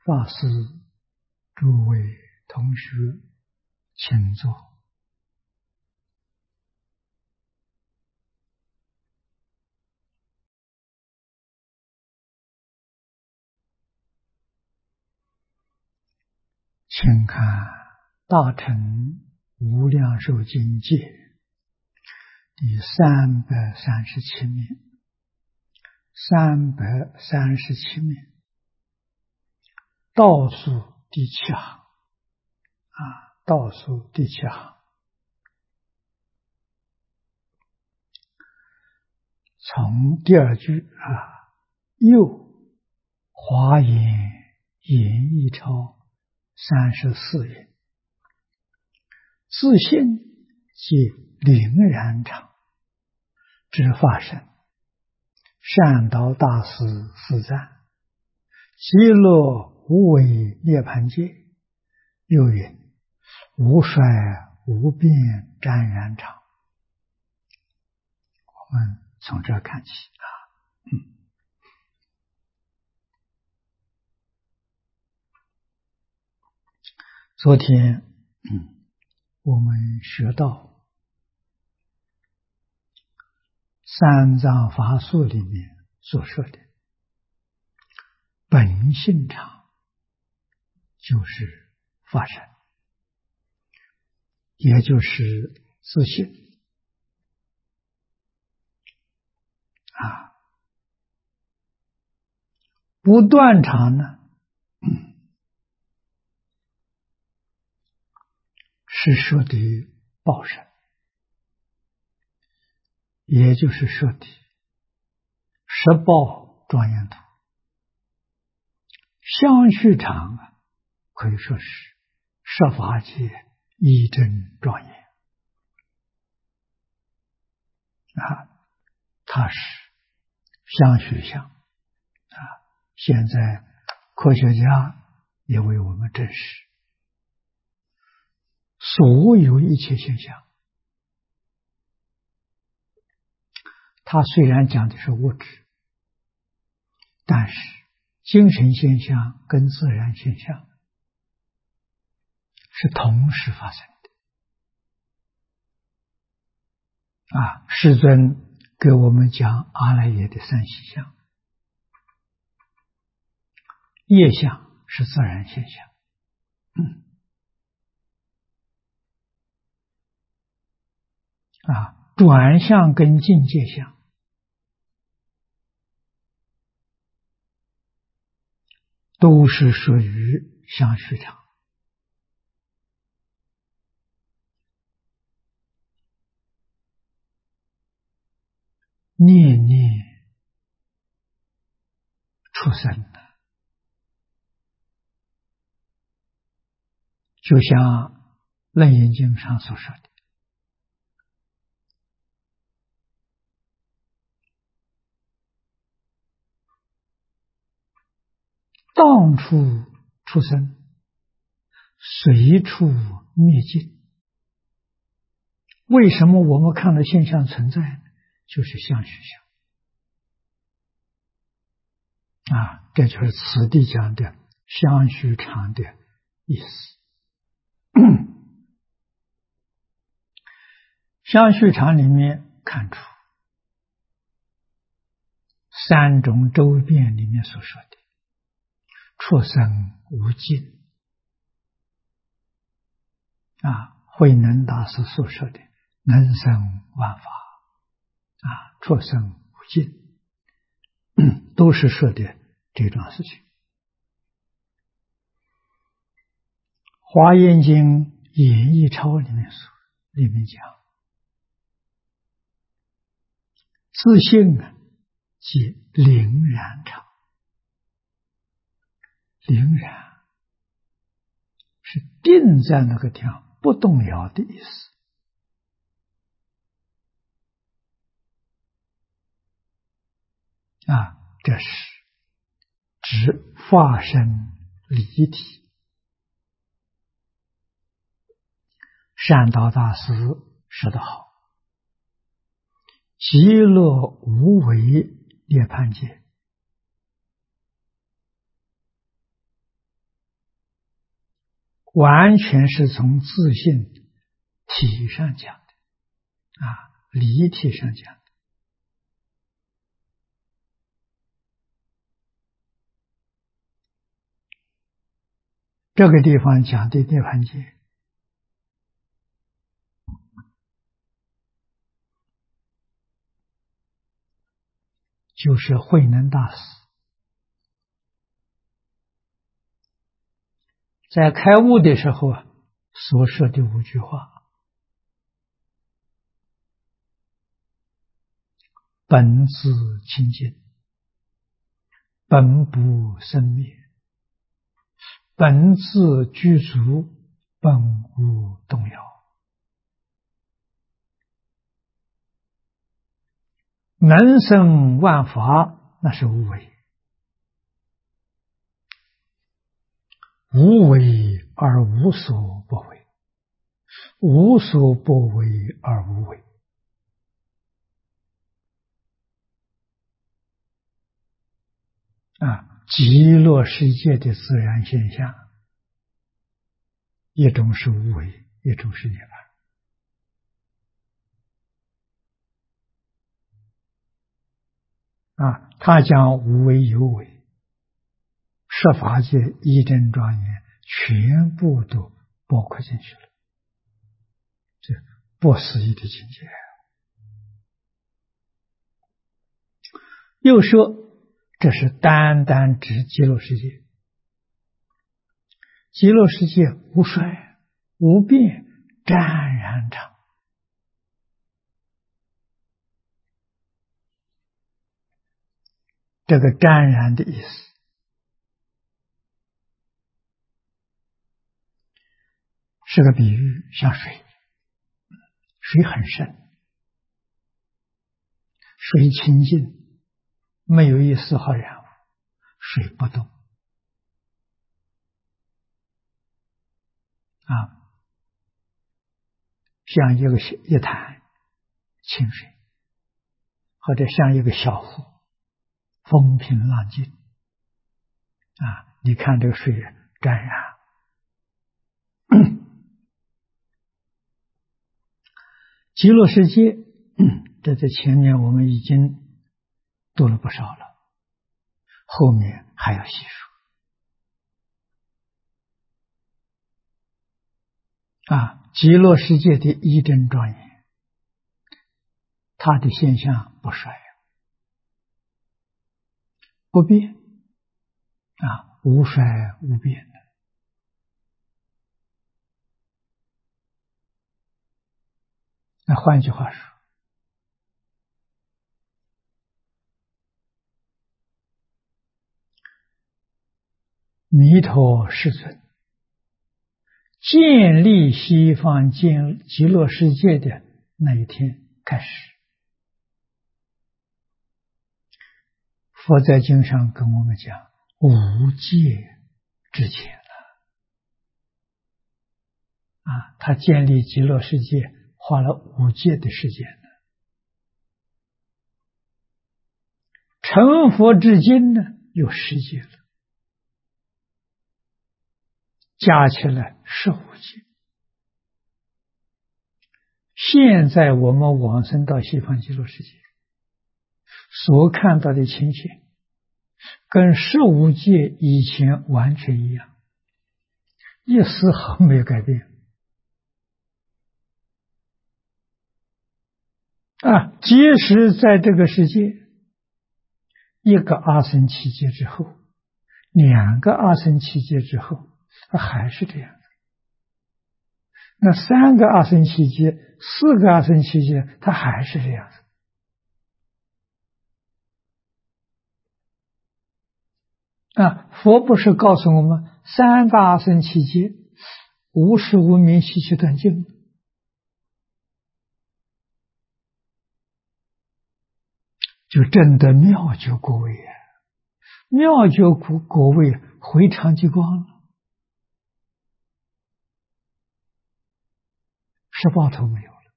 法师、诸位同学，请坐。请看《大乘无量寿经解》第337面，337面倒数第7行倒数第7行，从第2句又华严演义钞34云：自信即灵然常之法身，善导大师四赞，极乐无为涅盘界。又云：无衰无变湛然常。我们从这看起昨天我们学到三藏法术里面所说的本性常就是法身，也就是自性不断常呢是说的报身，也就是说的十报庄严土。相续常可以说是十法界一真庄严它是相续相现在科学家也为我们证实，所有一切现象，它虽然讲的是物质，但是精神现象跟自然现象是同时发生的世尊给我们讲阿赖耶的三细相，业相是自然现象转向跟境界相都是属于相续常。念念出生的，就像楞严经上所说的，当处出生，随处灭尽。为什么我们看到现象存在呢？就是相续相这就是此地讲的相续常的意思。相续常里面看出三种周遍里面所说的出生无尽慧能大师所说的能生万法出生无尽都是说的这种事情。华严经演义钞里面讲，自性即灵然常。灵然是定在那个地方不动摇的意思这是指化身离体。善导大师说得好，极乐无为涅盘界完全是从自性体上讲的离体上讲的。这个地方讲的涅槃界，就是慧能大师在开悟的时候所说的5句话：本自清净，本不生灭，本自具足，本无动摇。能生万法，那是无为。无为而无所不为，无所不为而无为。极乐世界的自然现象，一种是无为，一种是涅槃。他讲无为有为，十法界一真庄严全部都包括进去了，这不思议的境界。又说这是单单指极乐世界，极乐世界无衰无变，湛然常。这个湛然的意思是个比喻，像水，水很深，水清净，没有一丝毫染污，水不动像一潭清水，或者像一个小湖，风平浪静你看这个水湛然。极乐世界这在前面我们已经读了不少了，后面还要细说极乐世界的一真庄严，它的现象不衰不变无衰无变的。那换句话说，弥陀世尊建立西方极乐世界的那一天开始，佛在经上跟我们讲无界之前了他建立极乐世界花了5界的时间呢。成佛至今呢有10界了，加起来15界。现在我们往生到西方极乐世界所看到的情形，跟15界以前完全一样，一丝毫没有改变即使在这个世界一个阿僧祇劫之后，2个阿僧祇劫之后还是这样的。那3个阿僧祇劫4个阿僧祇劫它还是这样子佛不是告诉我们3个阿僧祇劫无始无明习气断尽，就证得妙觉果位妙觉果位回常寂光了，18头没有了。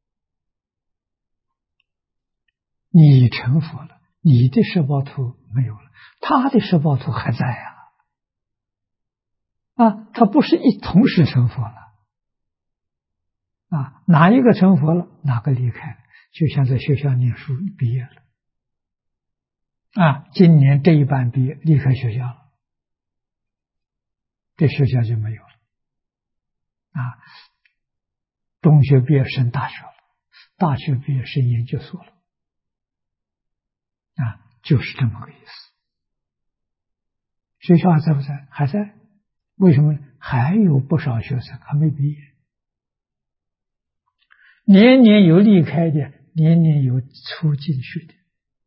你成佛了，你的18头没有了，他的18头还在他不是同时成佛了哪一个成佛了，哪个离开了，就像在学校念书毕业了今年这一班毕业，离开学校了，这学校就没有了中学毕业升大学了，大学毕业升研究所了就是这么个意思。学校还在不在？还在。为什么呢？还有不少学生还没毕业，年年有离开的，年年有出进去的，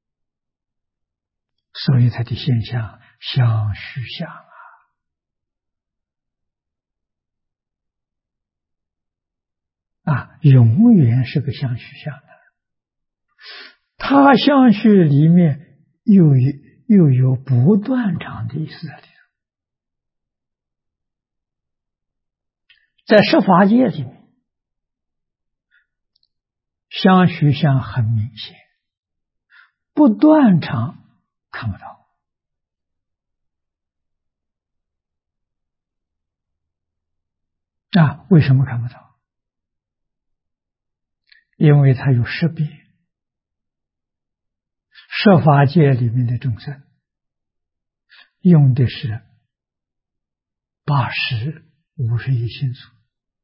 所以它的现象相续相永远是个相续相的。它相续里面又有不断常的意思在里头。在十法界里面，相续相很明显，不断常看不到为什么看不到？因为它有识别。十法界里面的众生用的是80、51心数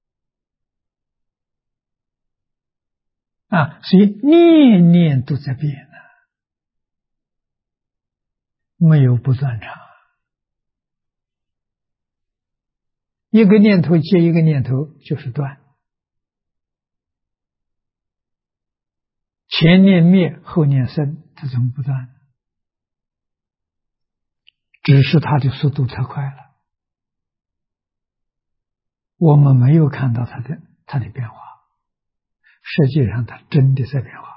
所以念念都在变没有不断常。一个念头接一个念头就是断，前念灭后念生，它怎么不断？只是它的速度太快了，我们没有看到它的变化，实际上它真的在变化。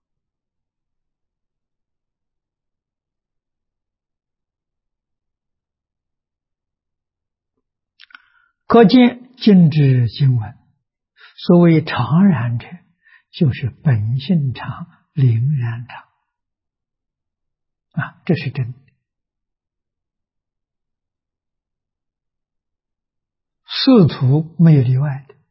可见尽知经文，所谓常然者，就是本性常，灵然常这是真的。四图没有例外的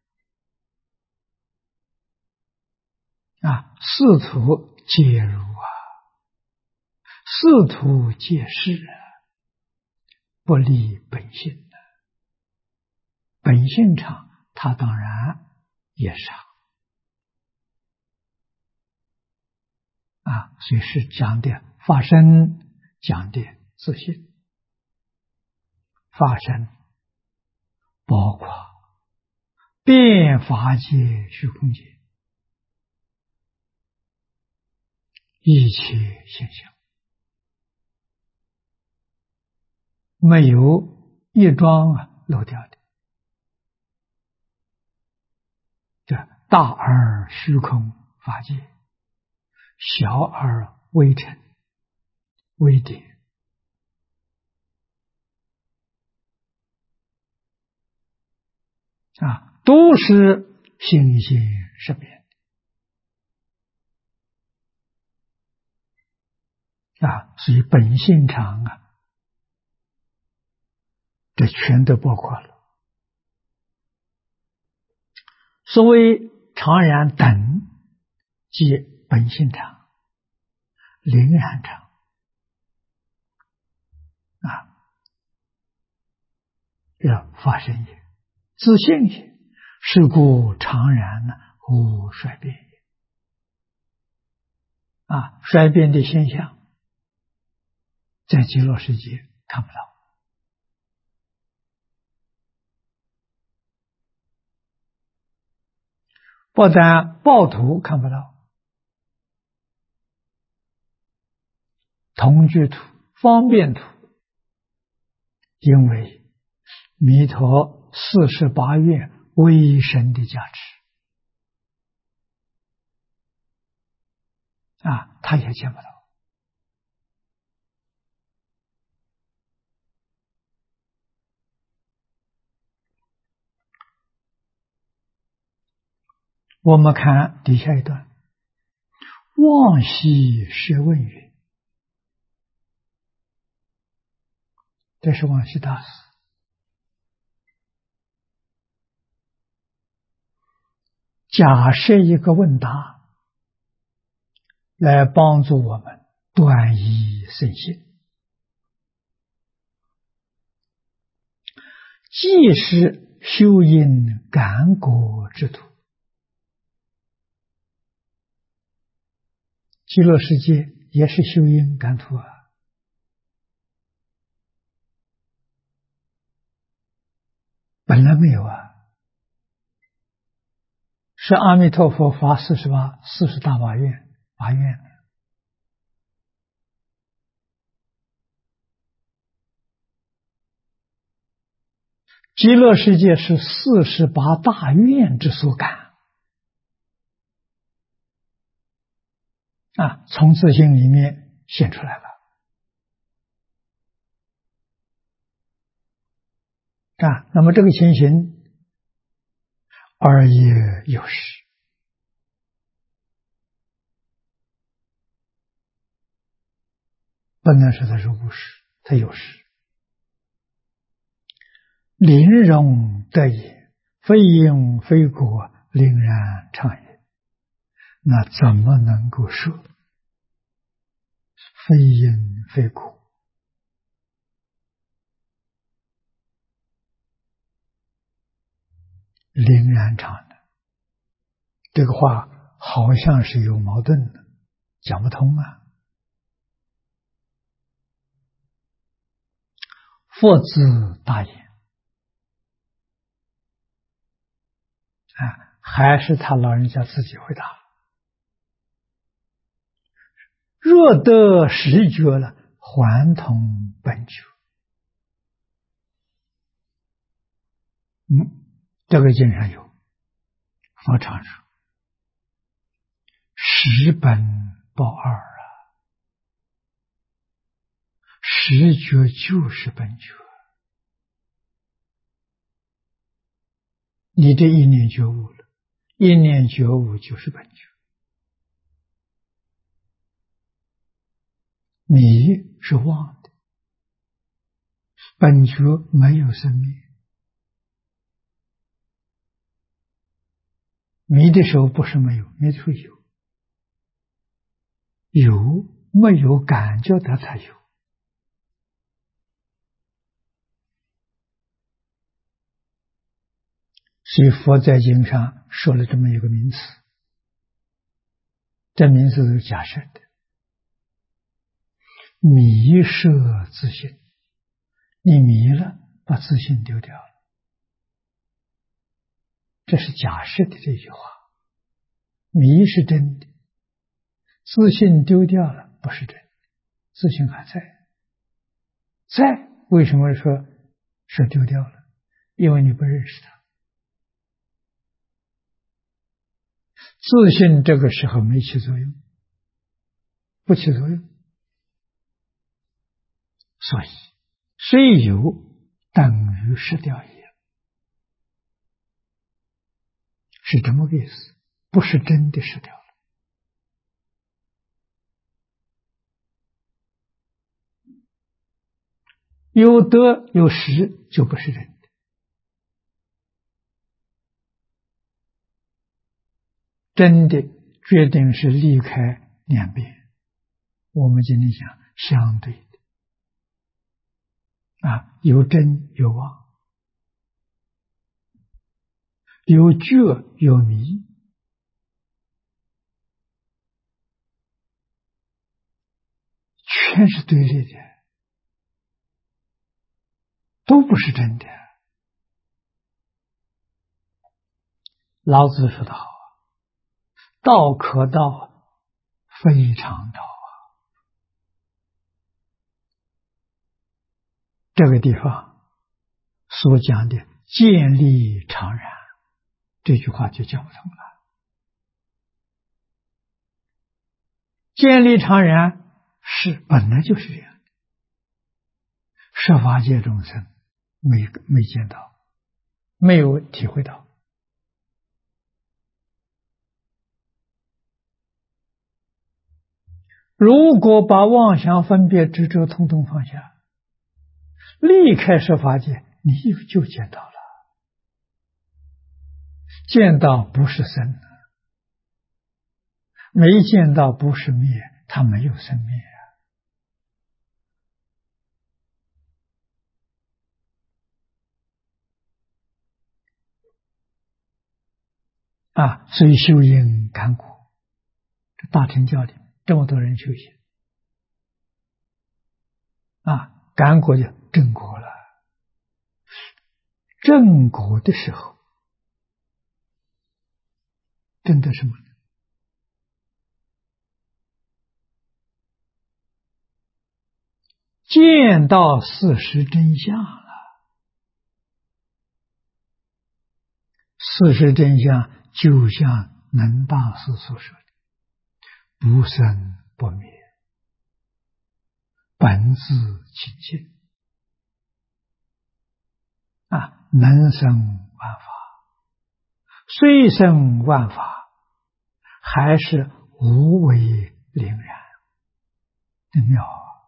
四图皆如四图皆是不离本性本性常，它当然也是所以是讲的法身，讲的自性。法身包括遍法界虚空界一切现象，没有一桩漏掉的。这大而虚空法界，小而微尘微点都是性性识别所以本性常这全都包括了。所谓常然等，即本性常、灵然常要发生也，自性也，是故常然无衰变也衰变的现象在极乐世界看不到。不但报土看不到，同居土、方便土，因为弥陀48愿威神的加持他也见不到。我们看底下一段，望兮学问云，这是望西大师假设一个问答，来帮助我们断疑生信。既是修因感果之途，极乐世界也是修因感途啊。本来没有啊，是阿弥陀佛发40大法愿的。极乐世界是48大愿之所感啊，从自性里面现出来了啊。那么这个情形，二业有实，不能说它是无实，它有实。临容得也，非因非果，令然常也。那怎么能够说非因非果？令然常的，这个话好像是有矛盾的，讲不通啊。佛子大言啊，还是他老人家自己回答。若得实觉了，还同本觉。这个经上有，佛常说实本报二啊，实觉就是本觉。你这一念觉悟了，一念觉悟就是本觉。迷是妄的，本觉没有生灭。迷的时候不是没有，迷的时候有，有没有感觉到才有。所以佛在经上说了这么一个名词，这名词是假设的，迷摄自性。你迷了，把自性丢掉了，这是假设的这句话。迷是真的，自性丢掉了不是真的，自性还在。在为什么说丢掉了？因为你不认识它。自性这个时候没起作用，不起作用，所以虽有等于失掉也，是这么个意思，不是真的失掉了。有得有失就不是真的。真的决定是离开两边，我们今天讲相对的啊，有真有妄，有觉有迷，全是对立的，都不是真的。老子说得好，道可道，非常道啊。这个地方所讲的见利常然，这句话就讲不通了。见利常然是本来就是这样的，设法界众生没见到，没有体会到。如果把妄想分别执着统统放下，离开设法界，你就见到了。 见到不是生，没见到不是灭，它没有生灭啊！所以修因感果，这大乘教里这么多人修行啊，感果就正果了。正果的时候，证得什么呢？见到事实真相了。事实真相就像能大师所说的，不生不灭，本自清净啊，能生万法，虽生万法，还是无为凛然，真妙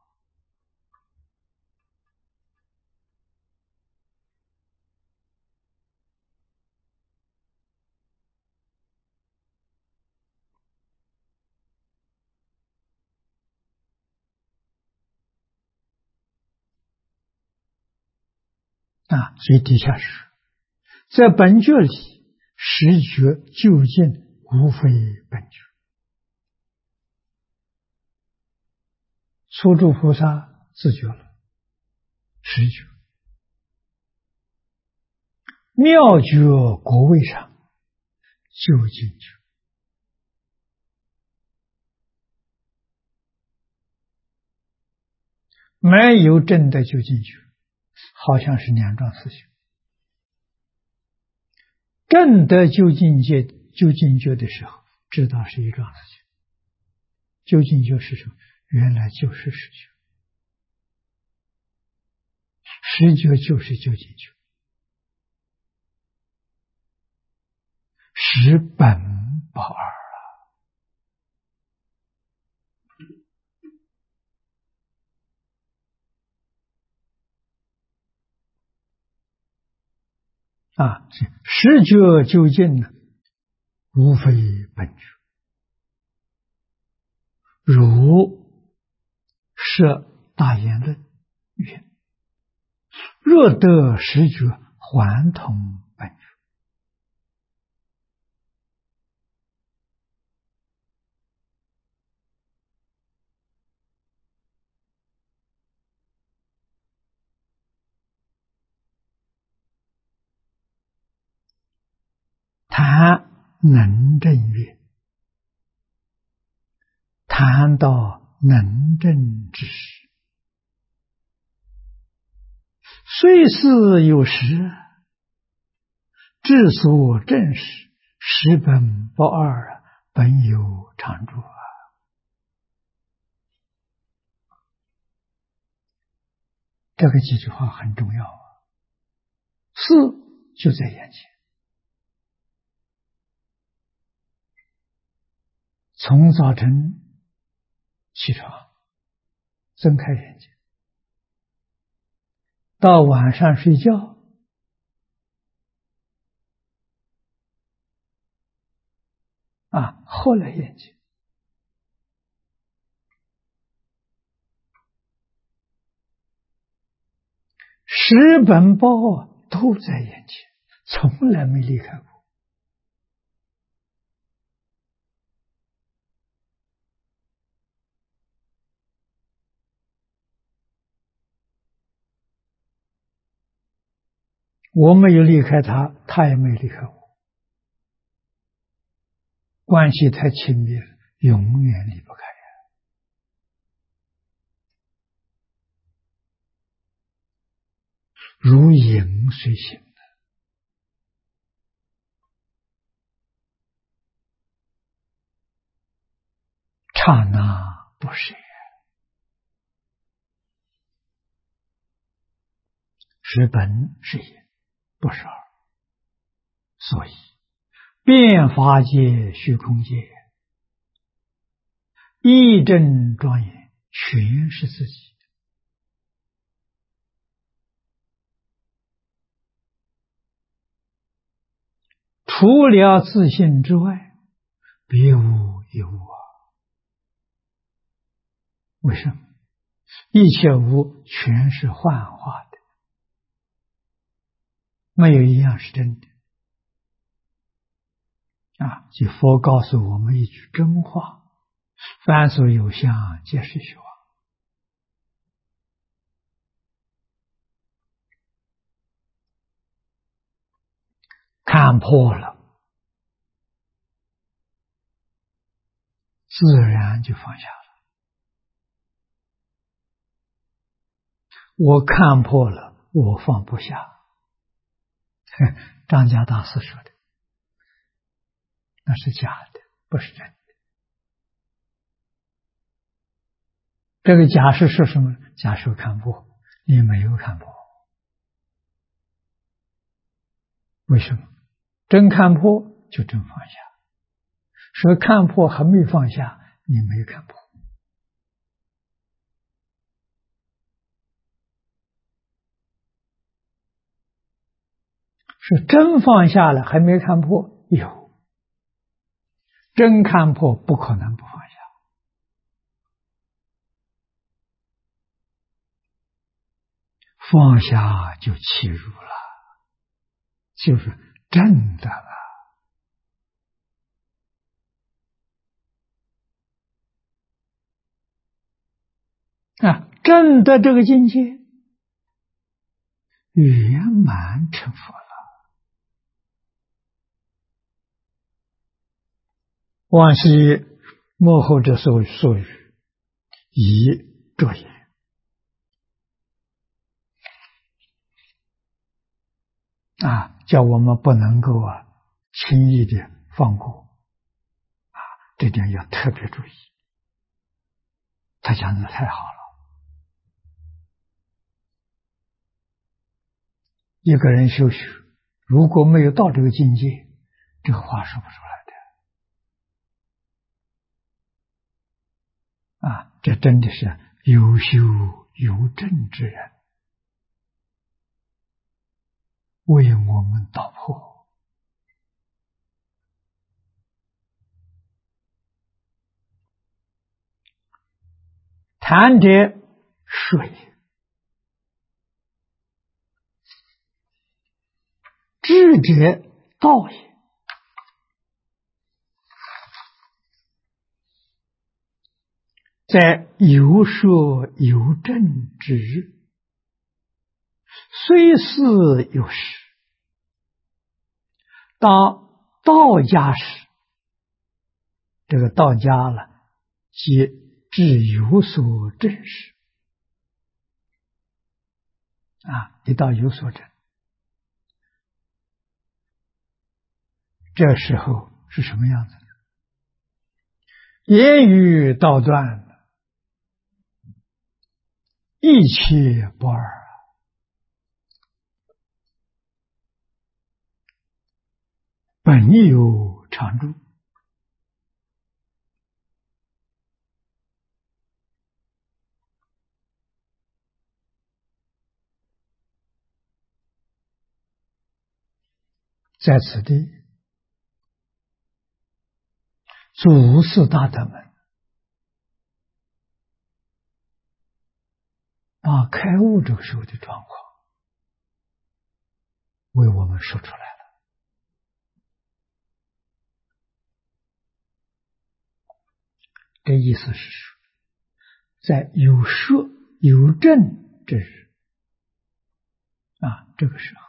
啊！所以底下是在本觉里，实觉究竟无非本觉。初住菩萨自觉了，实觉。妙觉果位上究竟觉，没有真的究竟觉，好像是两桩事情。正得究竟觉的时候，知道是一桩事情。究竟觉是什么？原来就是实觉，实觉就是究竟觉，实本不二啊！实觉究竟呢，无非本觉。如是大言论云：若得实觉，还同本觉。谈能证曰：谈到能证之时，虽是有时，至所证实，实本不二，本有常住啊！这个几句话很重要啊。事就在眼前，从早晨起床，睁开眼睛，到晚上睡觉，合了眼睛，十本报都在眼前，从来没离开过。我没有离开他，他也没离开我，关系太亲密了，永远离不开。如影随形的，刹那不是，是本是也，不是二。所以变法界、虚空界，一真庄严，全是自己。 除了自性之外，别无一物啊！为什么？一切无全是幻化的，没有一样是真的啊！即佛告诉我们一句真话：凡所有相，皆是虚妄。看破了，自然就放下了。我看破了，我放不下。张家大师说的，那是假的，不是真的。这个假是说什么？假说看破，你没有看破。为什么？真看破就真放下。说看破还没放下，你没有看破。是真放下了，还没看破，有。真看破不可能不放下。放下就契入了，就是真的了。真的这个境界圆满成佛了。往昔幕后之所语，以作也。叫我们不能够轻易的放过这点要特别注意。他讲的太好了。一个人修学，如果没有到这个境界，这个话说不出来的。这真的是有修有证之人为我们导破。谈者水，智者道也。在有说有证之日，虽是有时，当道家时，这个道家了，即至有所证时一到有所证，这时候是什么样子？言语道断，一切不二，本有常住。在此地，祖师大德们把开悟这个时候的状况为我们说出来了。这意思是说，在有说有证之日这个时候，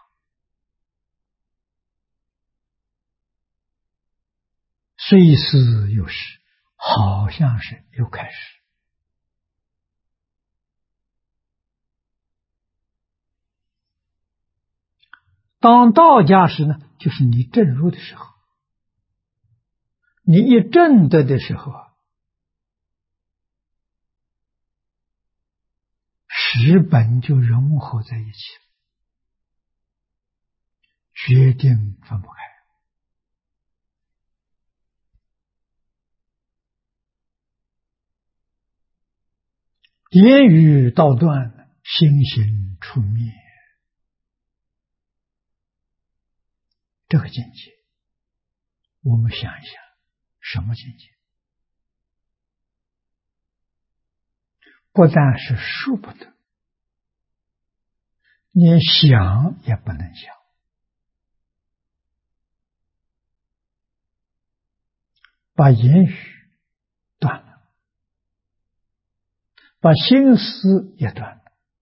虽是有时，好像是又开始。当道家时呢，就是你证入的时候，你一证得的时候十本就融合在一起了，决定分不开。言语道断，心行出灭，这个境界我们想一想，什么境界？不但是说不得，连想也不能想，把言语断了，把心思也断了。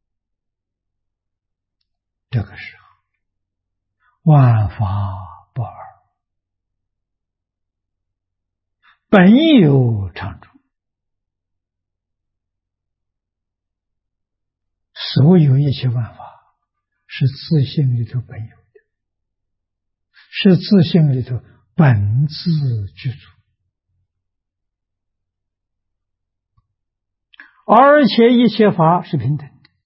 这个时候，万法不二，本有常住。所有一切万法是自性里头本有的，是自性里头本自具足，而且一切法是平等的，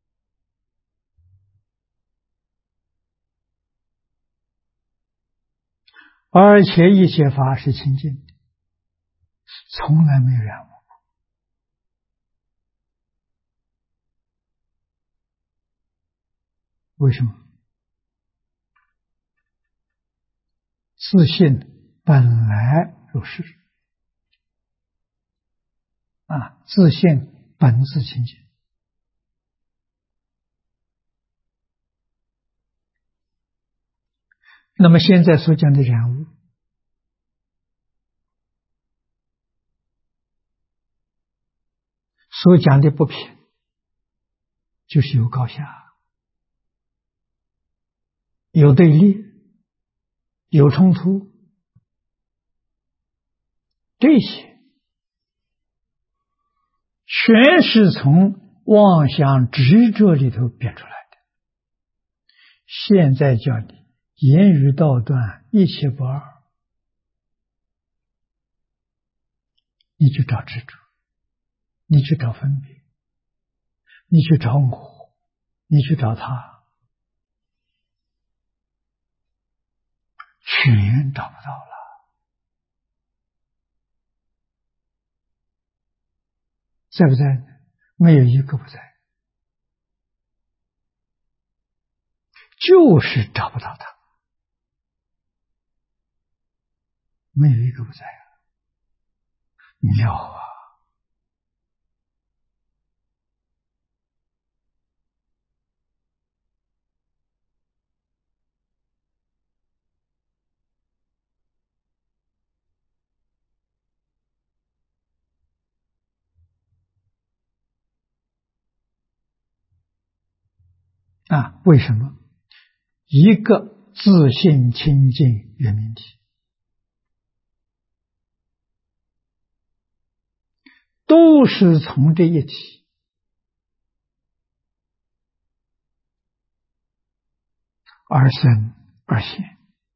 而且一切法是清净的，从来没有染污。为什么？自性本来如是自性本自清净。那么现在所讲的染污，所讲的不平，就是有高下，有对立，有冲突，这些全是从妄想执着里头变出来的。现在叫你言语道断，一切不二，你去找执着，你去找分别，你去找我，你去找他，全找不到了。在不在？没有一个不在，就是找不到他，没有一个不在啊！妙啊！为什么？一个自性清净圆明体，都是从这一体而生而现。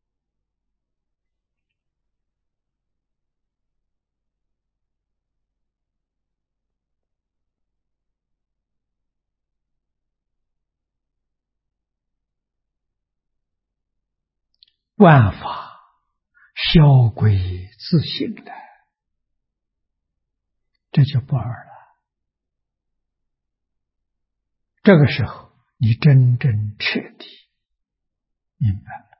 万法销归自性的，这就不二了。这个时候，你真正彻底明白了，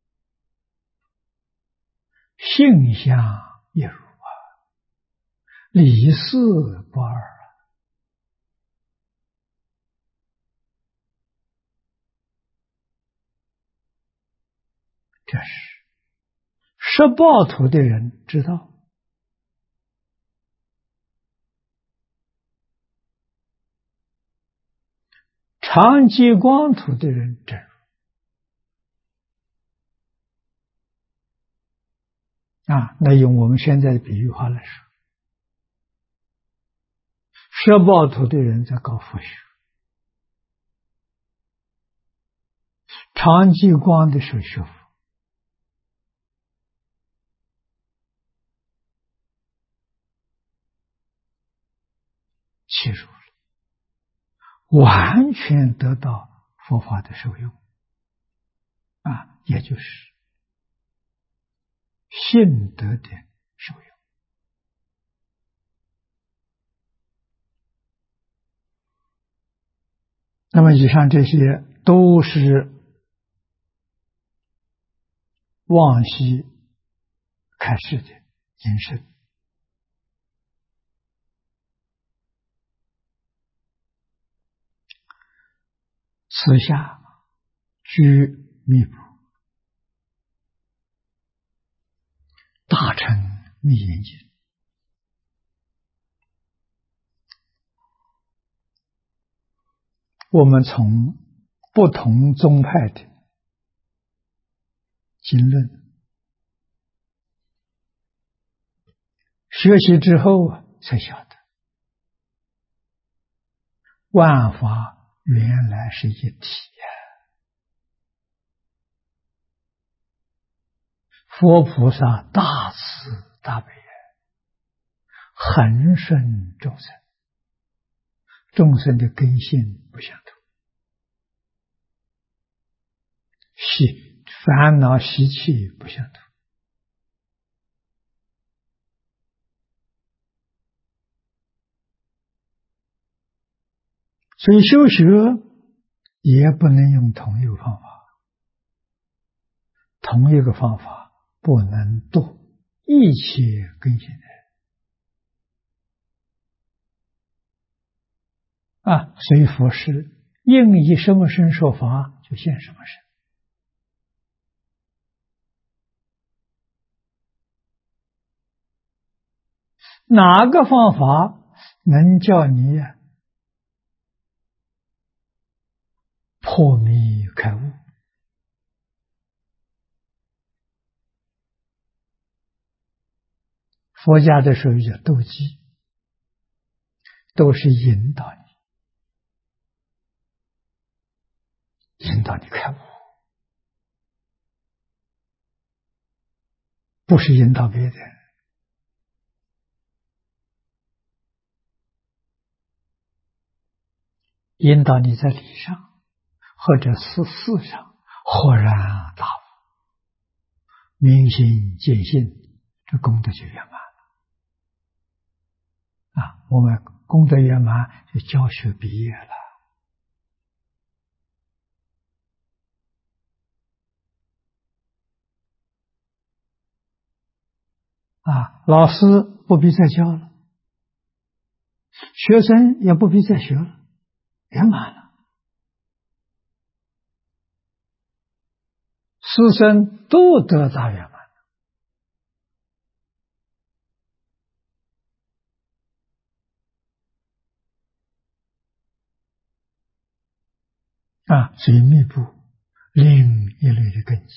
性相一如理事不二。这是十报土的人知道，常寂光土的人真如那用我们现在的比喻话来说，十报土的人在搞佛学，常寂光的时候学佛，切入了，完全得到佛法的受用也就是信德的受用。那么以上这些都是往昔开示的隐身。此下居密部，大乘密严经。我们从不同宗派的经论学习之后才晓得，万法原来是一体呀！佛菩萨大慈大悲，恒顺众生，众生的根性不相同，烦恼习气不相同，所以修学也不能用同一个方法，同一个方法不能度一切根性的人所以佛是应以什么身说法，就现什么身。哪个方法能叫你破迷开悟？佛家的时候叫斗机，都是引导你开悟，不是引导别人。引导你在理上或者是事上豁然大悟，明心见性，这功德就圆满了。我们功德圆满就教学毕业了。老师不必再教了，学生也不必再学了，圆满了。师生都得大圆满所以密布另一类的根基。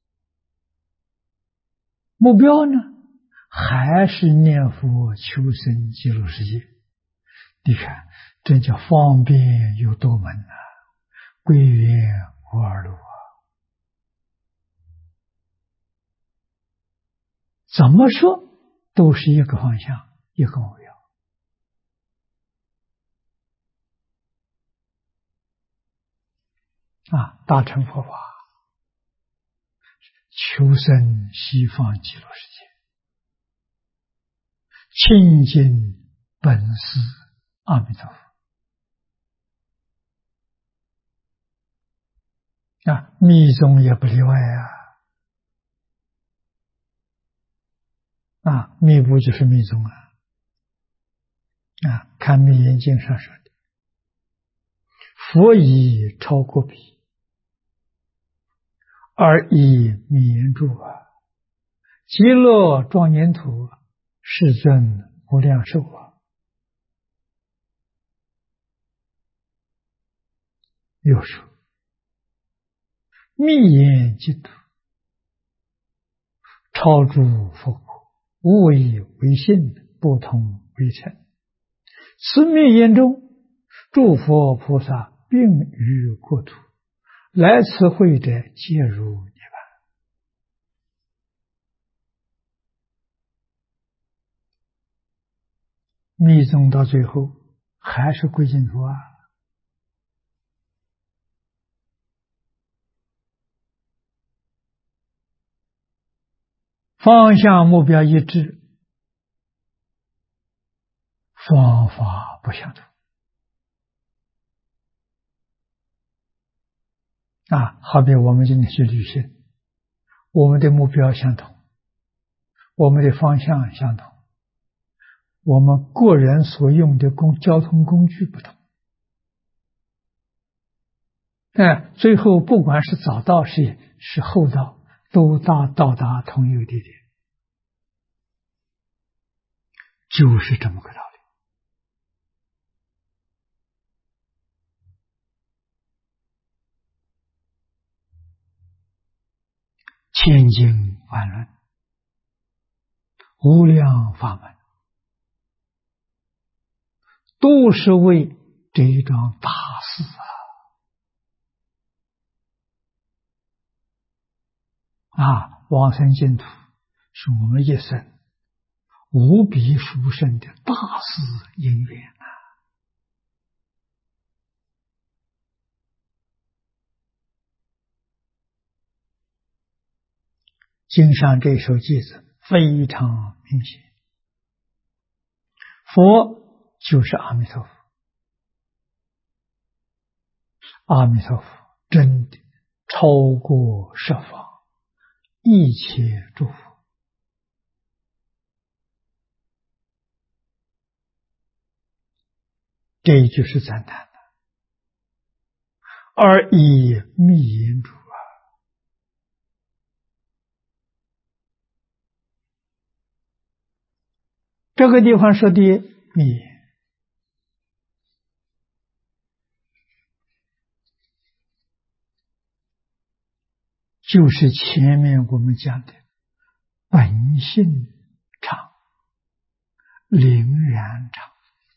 目标呢，还是念佛求生极乐世界。你看，这叫方便有多门归元无二路怎么说都是一个方向，一个目标。大乘佛法求生西方极乐世界，亲近本师阿弥陀佛。密宗也不例外密部就是密宗看《密严经》上说的，佛以超过彼，而以密严住极乐庄严土，世尊无量寿又说密严净土，超诸佛国，无为为性，不同为尘。此密严中，诸佛菩萨并于国土，来此会者皆如涅槃。密宗到最后还是归净土方向目标一致，方法不相同好比我们今天去旅行，我们的目标相同， 我们的方向相同，我们个人所用的交通工具不同。最后不管是早到是后到，都到达同一个地点，就是这么个道理。千经万论，无量法门，都是为这一桩大事往生净土是我们一生无比殊胜的大事因缘经上这首偈子非常明显，佛就是阿弥陀佛，阿弥陀佛真的超过十方一切诸佛，这一句是赞叹的，而以密言主这个地方说的密言，就是前面我们讲的本性常，灵然常。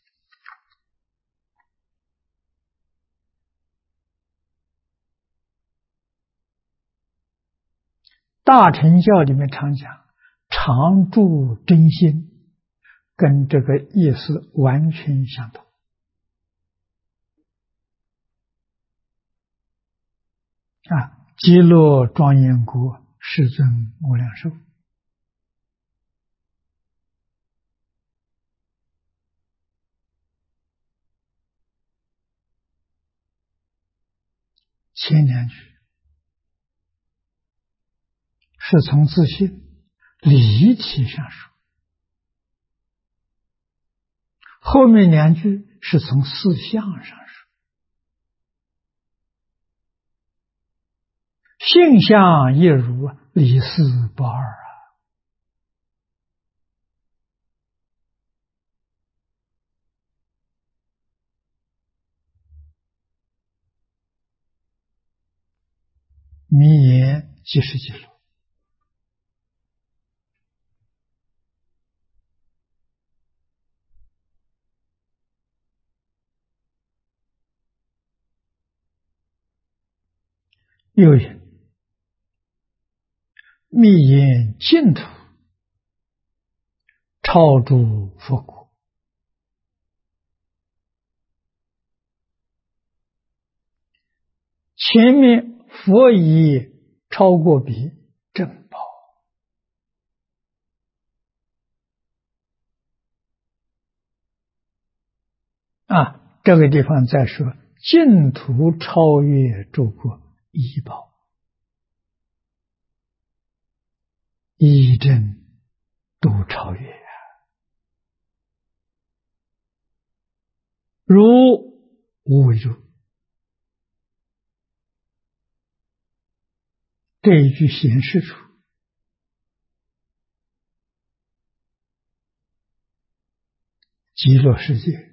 大乘教里面常讲常住真心，跟这个意思完全相同。极乐庄严国世尊无量寿，前两句是从自性离体上说，后面两句是从四相上说。性相一如，理事不二密言即是极乐。又云密言净土，超诸佛国。前面佛以超过比正报，这个地方再说净土超越诸国一报，一正都超越如无为如。这一句显示出极乐世界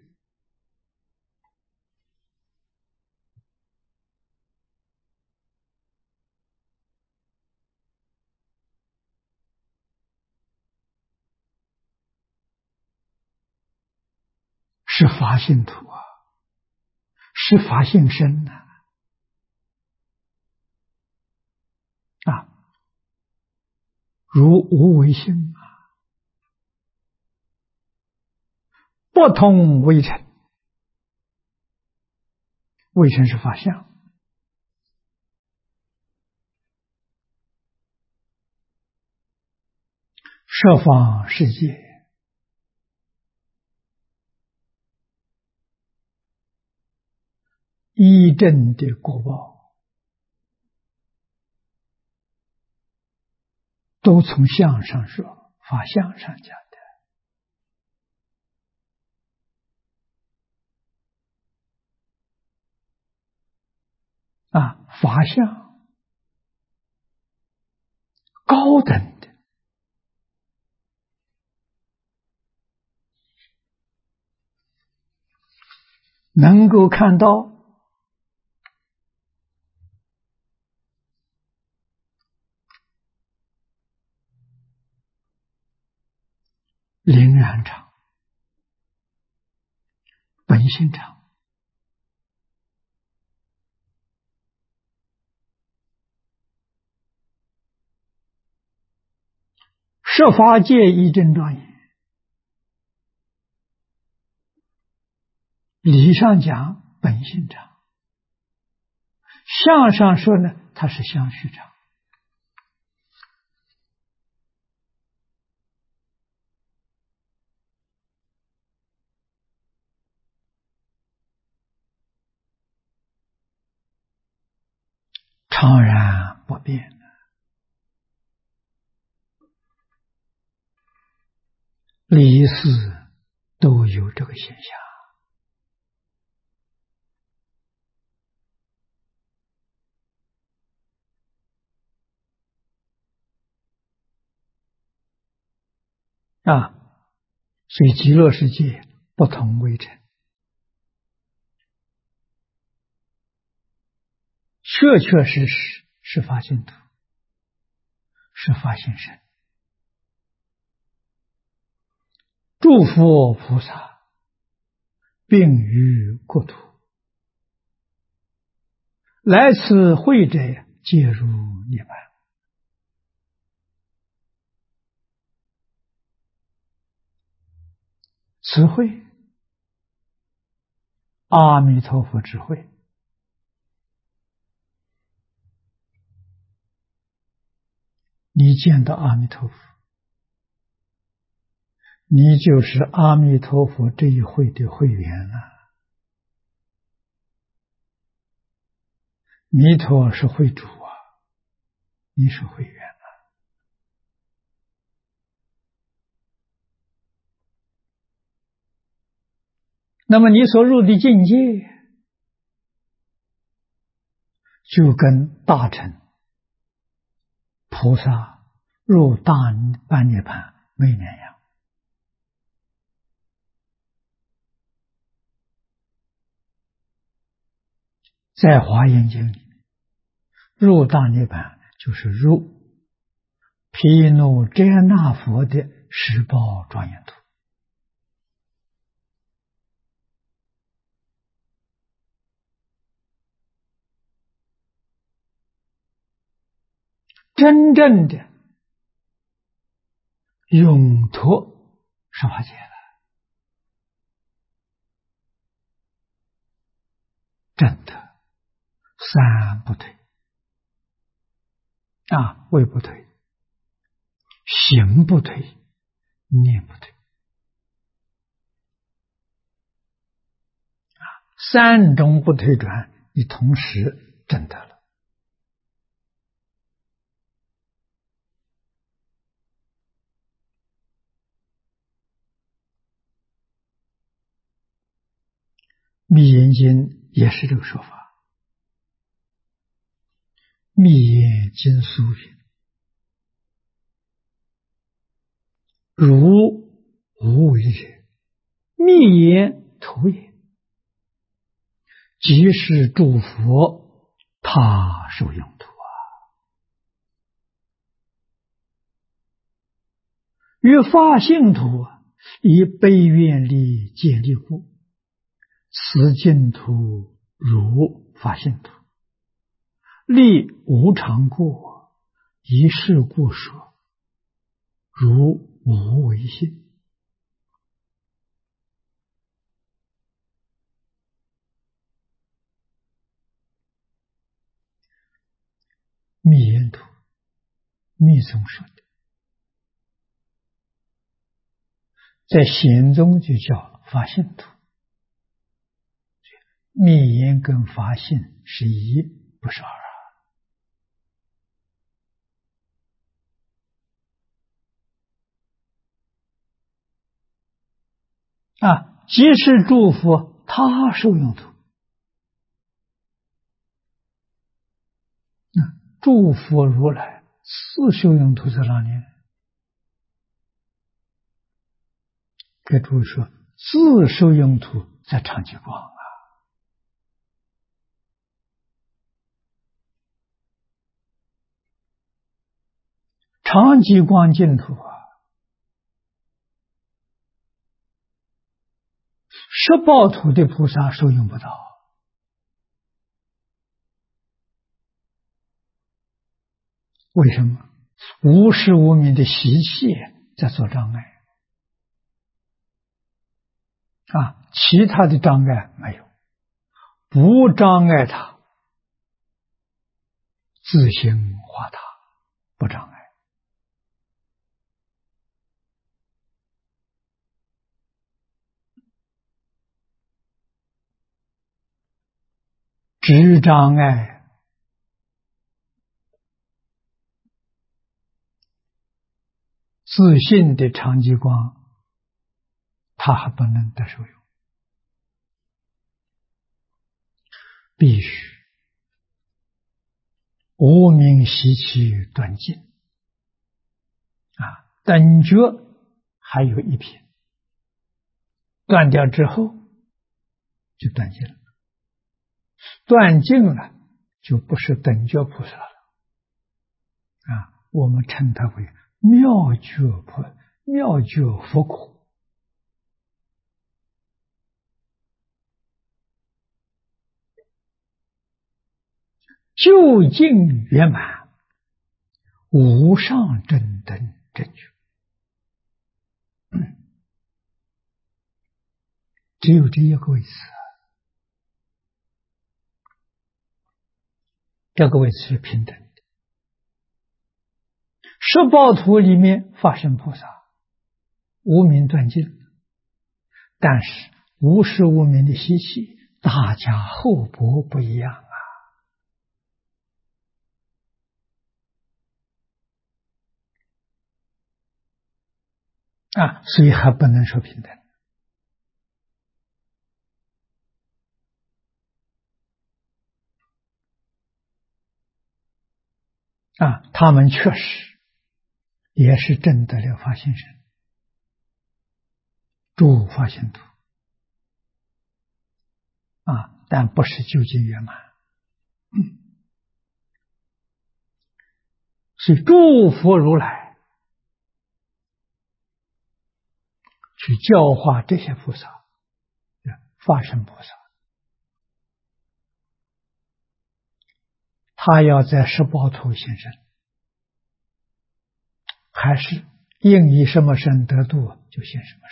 是法性土是法性身如无为性不通微尘，微尘是法相，设方世界依正的果报，都从相上说， 法相上讲的法相高等的，能够看到灵然常、本性常，十法界一真庄严。理上讲本性常，相上说呢，它是相续常。常然不变，理事都有这个现象所以极乐世界不同微尘，确确实实是发现土，是发现身。诸佛菩萨并于国土，来此会者皆入涅槃。此会阿弥陀佛之会，你见到阿弥陀佛，你就是阿弥陀佛这一会的会员弥陀是会主你是会员那么你所入的境界，就跟大乘菩萨入大般涅槃没两样。在华严经里面，入大涅槃就是入毗卢遮那佛的十报庄严土。真正的永脱十法界了，真的三不退位不退，行不退，念不退三种不退转，你同时证得了。密严经也是这个说法。密严经疏云：如无为也，密言图也，即是诸佛他受用途于发性土以悲愿力建立故，此净土如发性土，立无常过，一事故说，如无为性。密言土，密宗说的，在显宗就叫发性土。密言跟发性是一，不是二即是祝福他受用途。祝福如来自受用途在哪里？给诸位说，自受用途在长寂光啊。长寂光净土啊，十报土的菩萨受用不到。为什么？无始无明的习气在做障碍其他的障碍没有，不障碍它，自行化他，不障碍。只障碍自信的长寂光，他还不能得受用，必须无明习气断尽等觉还有一品，断掉之后就断尽了，断尽了就不是等觉菩萨了我们称它为妙觉佛果。究竟圆满，无上正等正觉，只有这一个位置这个位置是平等的。十报图里面发生菩萨无明断尽，但是无始无明的习气大家厚薄不一样所以还不能说平等他们确实也是证得了发心身，诸发心图但不是究竟圆满。所以诸佛如来去教化这些菩萨，发生菩萨，他要在十报图现身，还是应以什么身得度就现什么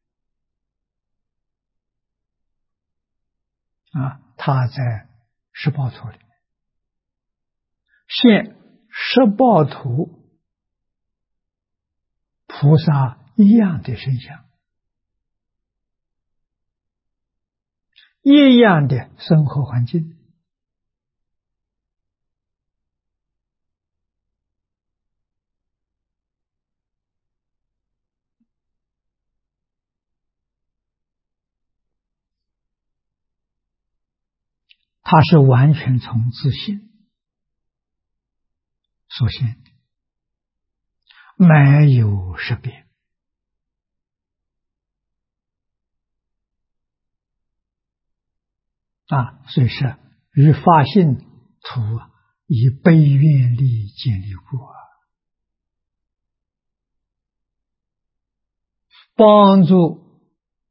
身他在十报图里现十报图菩萨一样的身相，一样的生活环境，他是完全从自信所现的，没有识别所以是与发心图以悲愿力建立过帮助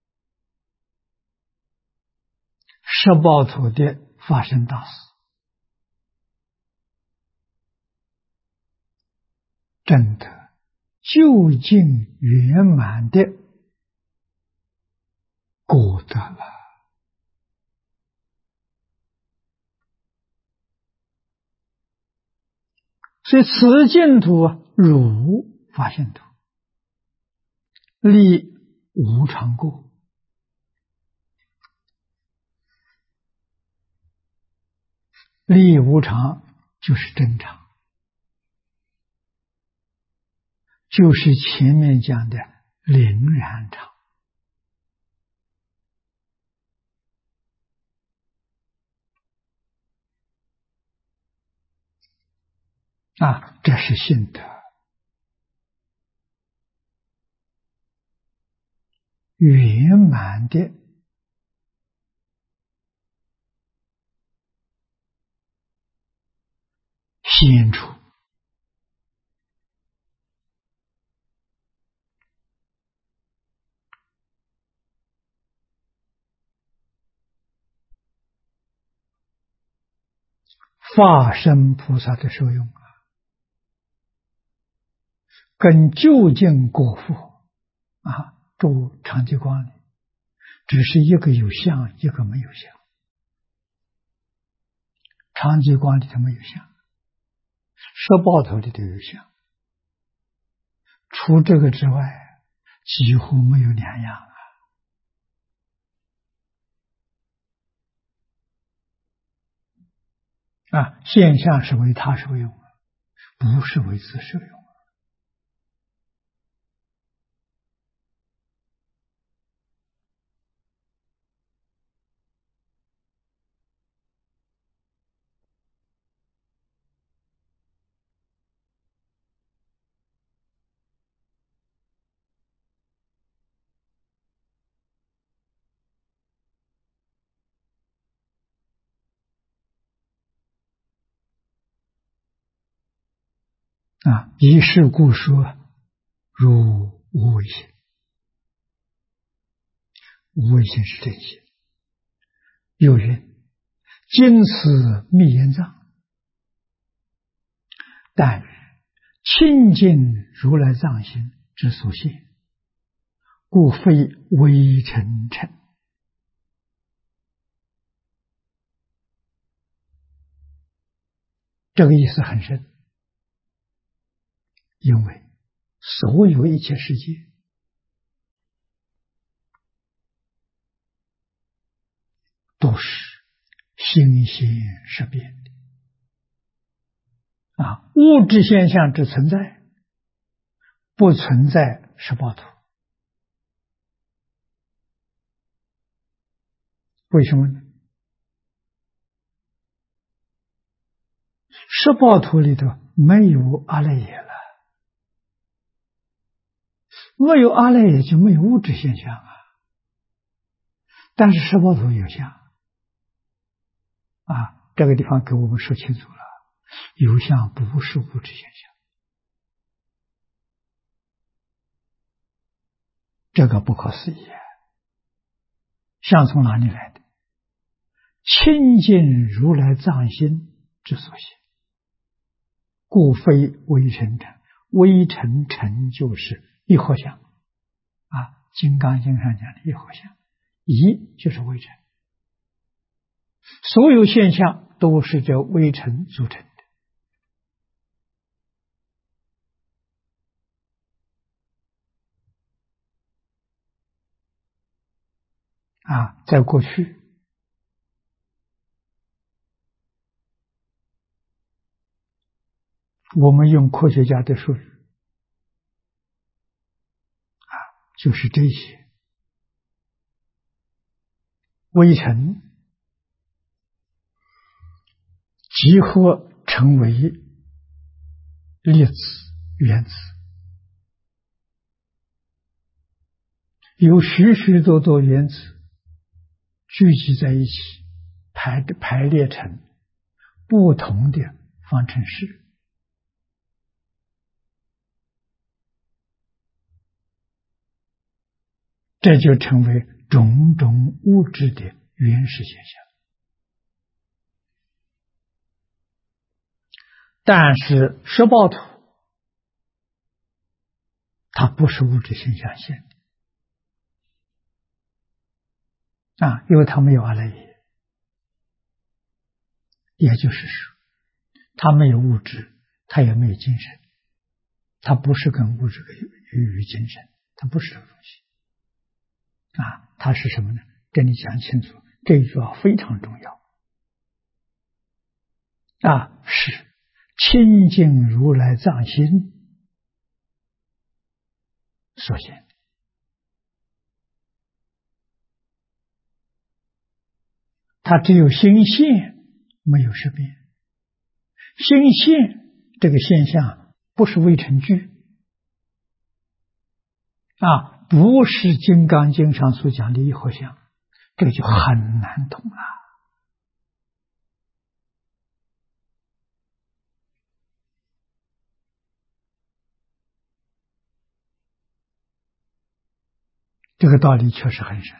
十报图的发生大事，证得究竟圆满的果德了。所以此净土如发现土，立无常过，立无常就是正常，就是前面讲的灵然常这是信德圆满的显出。化身菩萨的受用跟究竟果佛住常寂光里，只是一个有相，一个没有相。常寂光里头没有相，十报头里头有相，除这个之外，几乎没有两样现象是为他受用，不是为自受用。以是故说，如无为心。无为心是真心。又云：今此密言藏，但于清净如来藏心之所现，故非微尘尘。这个意思很深，因为所有一切世界都是心性识变的物质现象之存在，不存在十报图。为什么呢？十报图里头没有阿赖耶了，没有阿赖耶就没有物质现象但是十报图有相这个地方给我们说清楚了，有相不是物质现象，这个不可思议相从哪里来的？清净如来藏心之所现，故非微尘尘。微尘尘就是一合相金刚经上讲的一合相，一就是微尘，所有现象都是这微尘组成的在过去我们用科学家的术语就是这些微尘集合成为粒子、原子，有许许多多原子聚集在一起，排列成不同的方程式，这就成为种种物质的原始现象。但是十报图它不是物质现象现的因为它没有阿赖耶，也就是说它没有物质，它也没有精神，它不是跟物质与精神，它不是这个东西它是什么呢？跟你讲清楚，这一句话非常重要是清净如来藏心所现。它只有心现，没有识变。心现这个现象不是微尘具不是《金刚经》上所讲的一合相，这个就很难懂了。这个道理确实很深，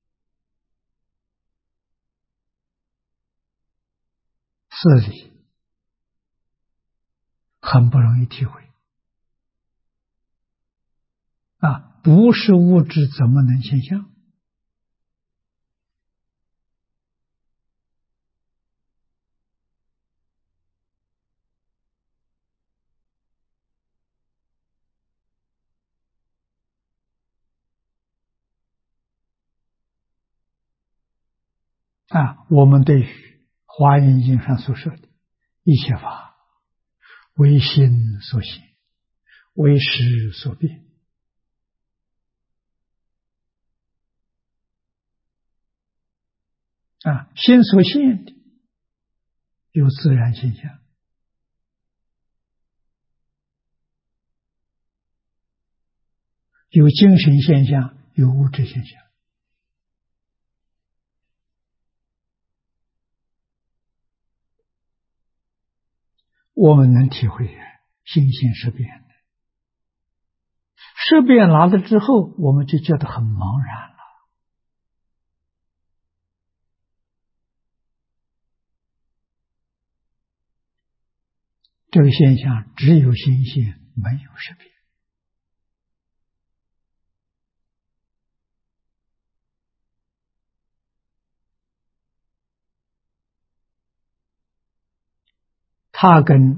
事理很不容易体会不是物质怎么能现象？我们对于华严经上所说的一切法，为心所现，为识所变心所现的有自然现象，有精神现象，有物质现象。我们能体会心性识变的，识变来了之后，我们就觉得很茫然了。这个现象只有心性，没有识变。它跟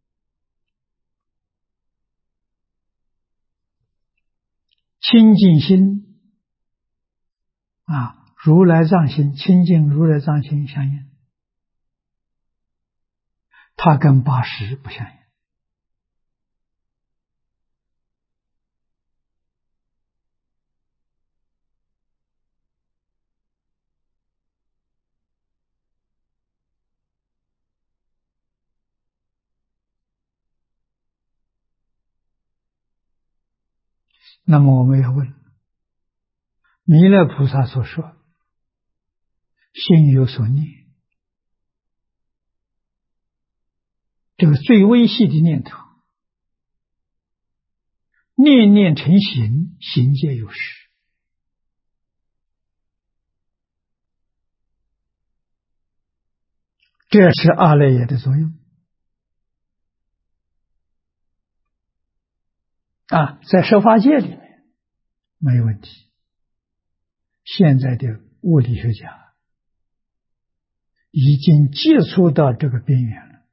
清净心如来藏心，清净如来藏心相应，它跟八识不相应。那么我们要问，弥勒菩萨所说心有所念，这个最微细的念头，念念成形，形皆有实，这是阿赖耶的作用在设法界里面没有问题。现在的物理学家已经接触到这个边缘了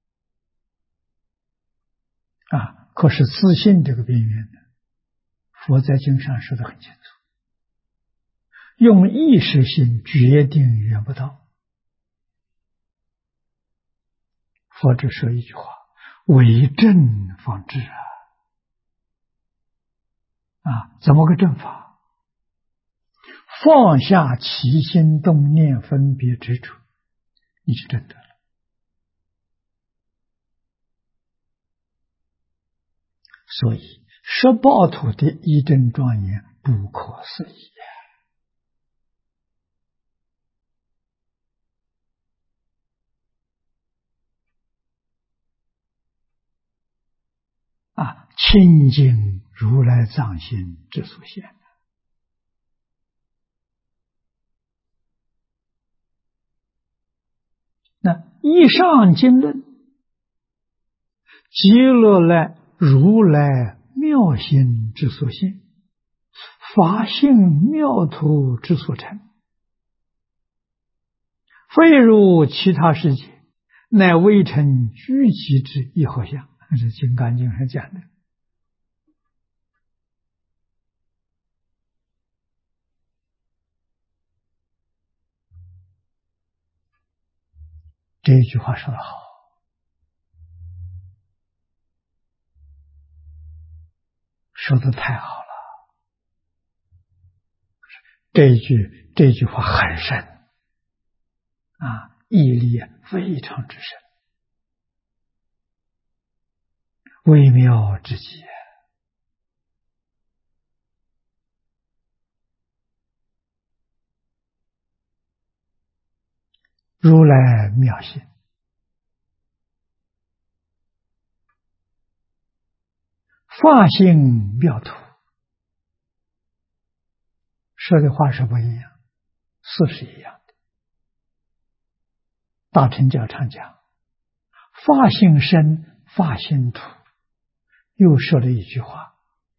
可是自信这个边缘呢，佛在经上说得很清楚，用意识心决定圆不到。佛只说一句话，为正方知怎么个正法？放下起心动念分别执着，你就证得了。所以十报土的一真庄严不可思议清净如来藏心之所现。那以上经论极乐来如来妙心之所现，法性妙土之所成，非如其他世界，乃微尘聚集之一合相。这是《金刚经》上讲的。这一句话说得好，说得太好了。这句话很深义理非常之深。 微妙之极，如来妙心，法性妙土。说的话是不一样，事是一样的。大乘教常讲法性身，法性土，又说了一句话：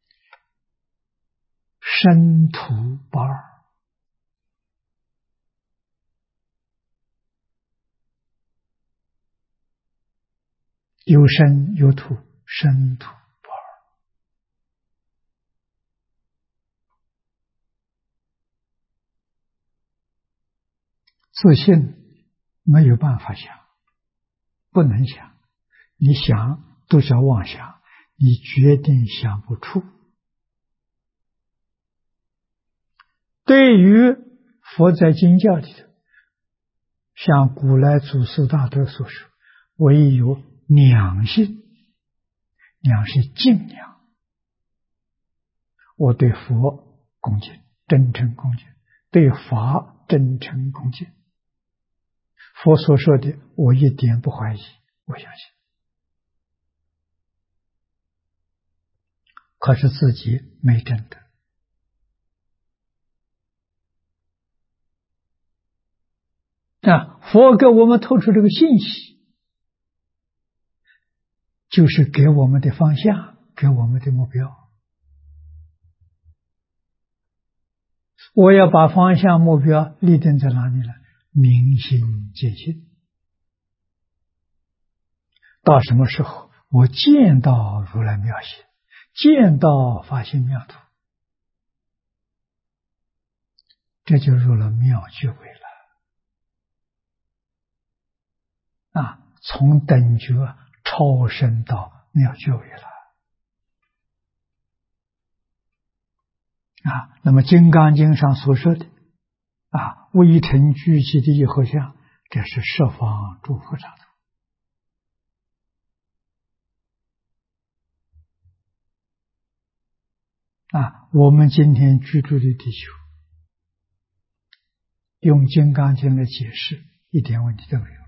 身土不二。有身有土，身土不二。自信没有办法想，不能想，你想都叫妄想，你决定想不出。对于佛在经教里头，像古来祖师大德所说，唯有两性，两是敬仰。我对佛恭敬，真诚恭敬；对法真诚恭敬。佛所说的，我一点不怀疑，我相信。可是自己没证得。佛给我们透出这个信息，就是给我们的方向，给我们的目标。我要把方向目标立定在哪里呢？明心见性。到什么时候我见到如来妙心，见到法性妙土，这就入了妙觉位了。从等觉超升到妙觉位了。那么《金刚经》上所说的微尘聚集的一合相，这是十方诸佛刹土。我们今天居住的地球，用《金刚经》来解释，一点问题都没有。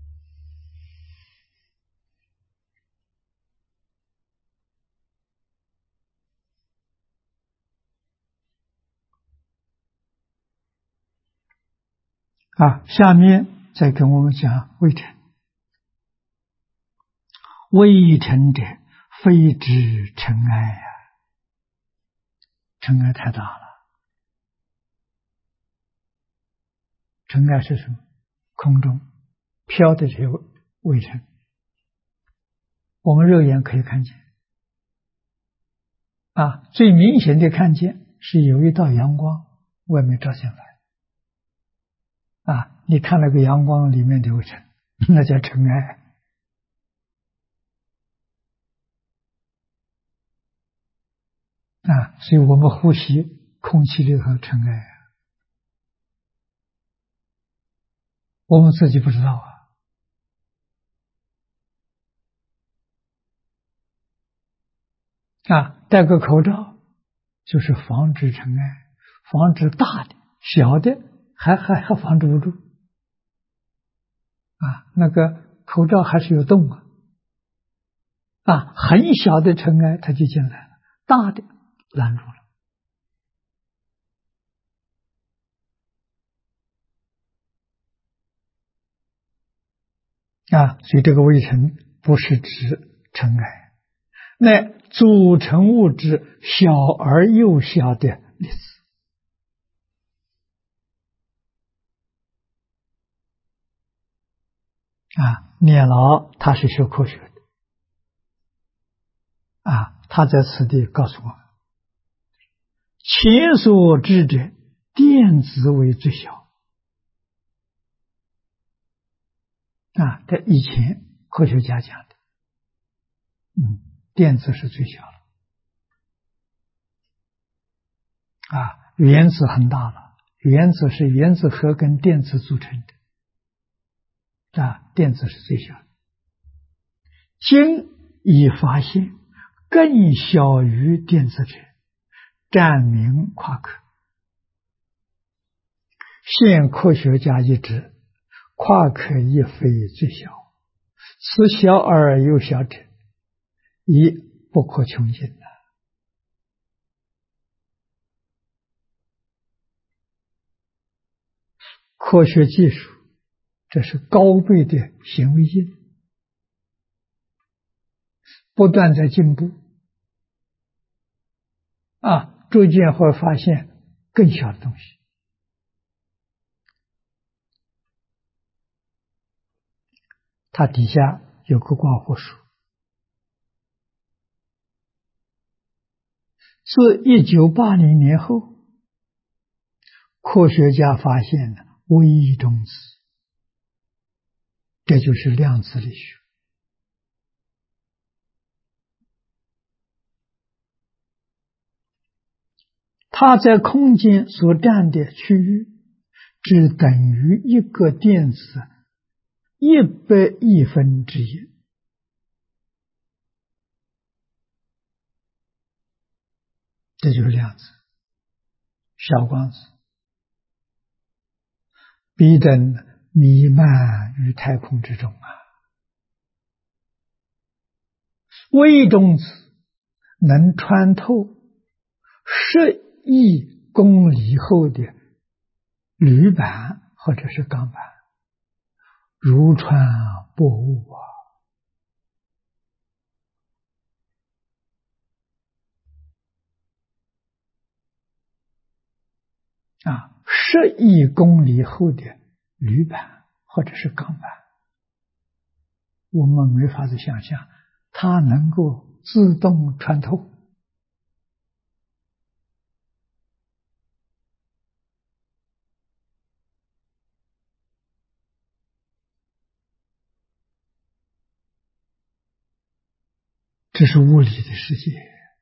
下面再跟我们讲微尘。微尘者，非知尘埃呀，尘埃太大了。尘埃是什么？空中飘的这些微尘，我们肉眼可以看见。最明显的看见是有一道阳光外面照进来。你看那个阳光里面的微尘，那叫尘埃。所以我们呼吸空气里头尘埃，我们自己不知道戴个口罩就是防止尘埃，防止大的，小的还防止不住。那个口罩还是有洞很小的尘埃它就进来了，大的拦住了。所以这个微尘不是指尘埃，那组成物质小而又小的粒子。念老他是学科学的他在此地告诉我们，前所知者，电子为最小。这以前科学家讲的，电子是最小的。原子很大了，原子是原子核跟电子组成的。电子是最小的。经已发现更小于电子者，占名夸克。现科学家一指，夸克亦非最小，此小而又小者，亦不可穷尽的。科学技术，这是高倍的显微镜，不断在进步，逐渐会发现更小的东西。它底下有个刮胡数，自1980年后，科学家发现了微中子，这就是量子力学。它在空间所占的区域，只等于一个电子100亿分之一。这就是量子，小光子，彼等弥漫于太空之中微中子能穿透10亿公里厚的铝板或者是钢板，如穿薄雾10亿公里厚的铝板或者是钢板，我们没法子想象它能够自动穿透。这是物理的世界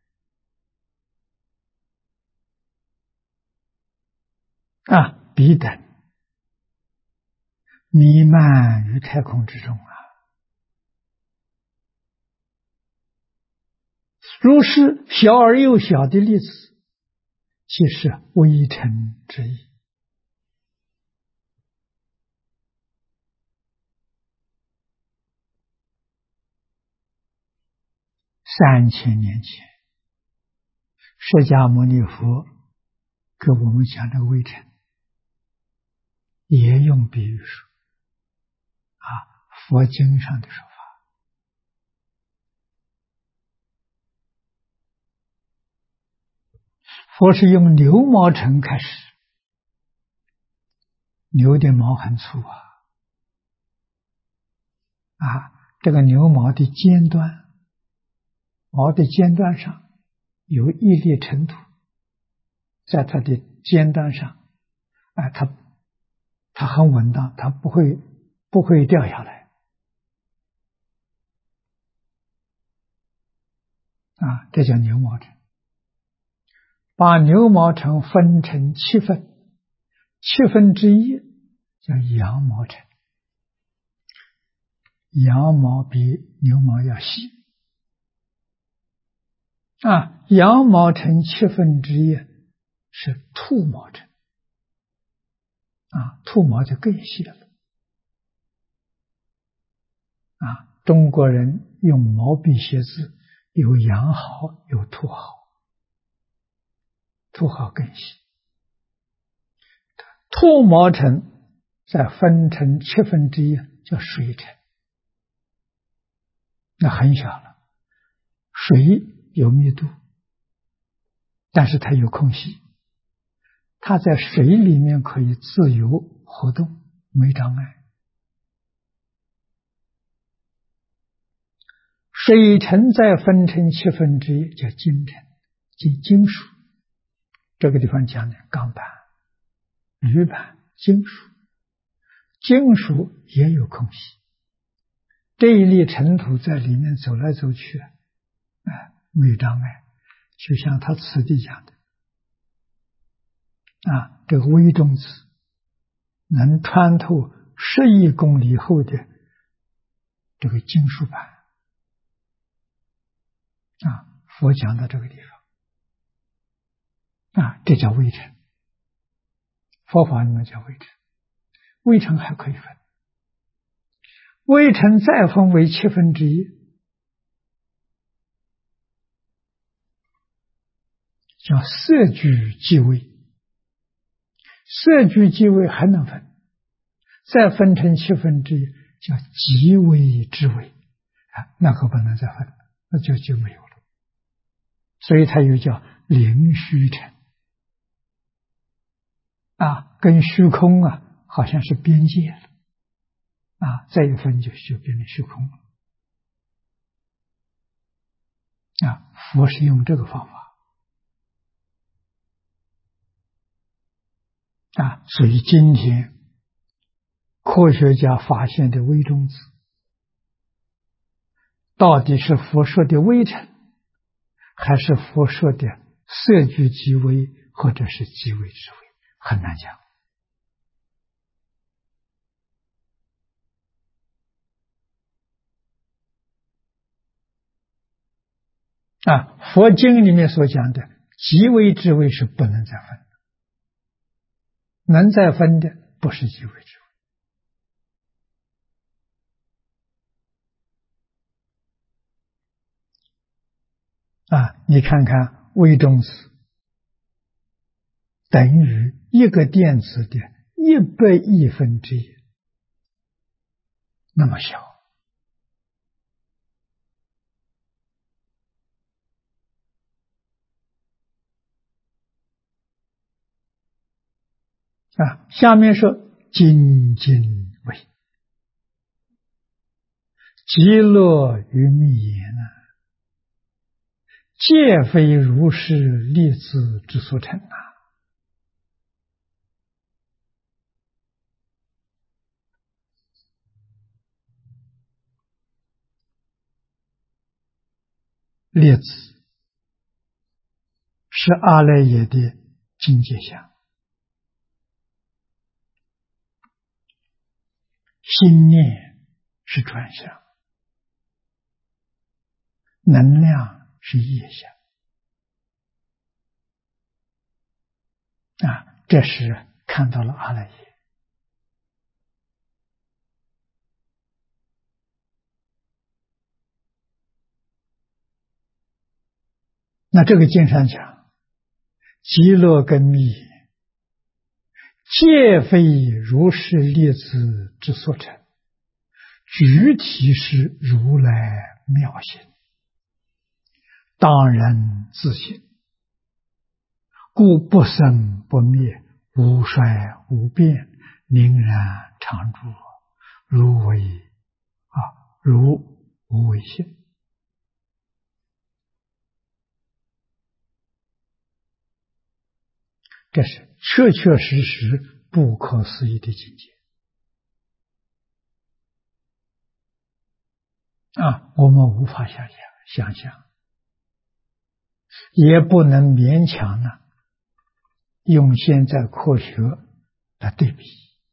彼等弥漫于太空之中如是小而又小的粒子，即是微尘之意。3000年前，释迦牟尼佛给我们讲的微尘，也用比喻说佛经上的说法。佛是用牛毛尘开始，牛的毛很粗这个牛毛的尖端，毛的尖端上有一粒尘土，在它的尖端上它很稳当，它不会掉下来这叫牛毛尘。把牛毛尘分成7份，7分之一叫羊毛尘，羊毛比牛毛要细羊毛尘7分之一是兔毛尘兔毛就更细了中国人用毛笔写字，有羊毫有兔毫，兔毫更细。兔毛尘再分成7分之一叫水尘，那很小了。水有密度，但是它有空隙，它在水里面可以自由活动，没障碍。水尘再分成7分之一叫金尘，即金属。这个地方讲的钢板、铝板、金属，金属也有空隙，这一粒尘土在里面走来走去没有障碍。就像他此地讲的这个微中子能穿透10亿公里厚的这个金属板佛讲到这个地方，这叫微尘。佛法里面叫微尘，微尘还可以分，微尘再分为1/7，叫色聚即微，色聚即微还能分，再分成1/7，叫即微之微，那可不能再分了，那就没有了。所以它又叫灵虚尘，跟虚空好像是边界了，再一分就变成虚空了。佛是用这个方法。所以今天科学家发现的微中子，到底是佛说的微尘，还是佛说的色聚即微，或者是即微之微，很难讲。佛经里面所讲的即微之微是不能再分的，能再分的不是即微之微。你看看微中子等于一个电子的100亿分之一，那么小。下面说精进微，极乐于密言皆非如是粒子之所成粒子是阿赖耶的境界相，心念是转向，能量是业相。这时看到了阿赖耶。那这个经上讲，极乐跟密皆非如是粒子之所成，具体是如来妙性，当然自性，故不生不灭，无衰无变，宁然常住，如无为性。这是确确实实不可思议的境界我们无法想象，也不能勉强用现在科学来对比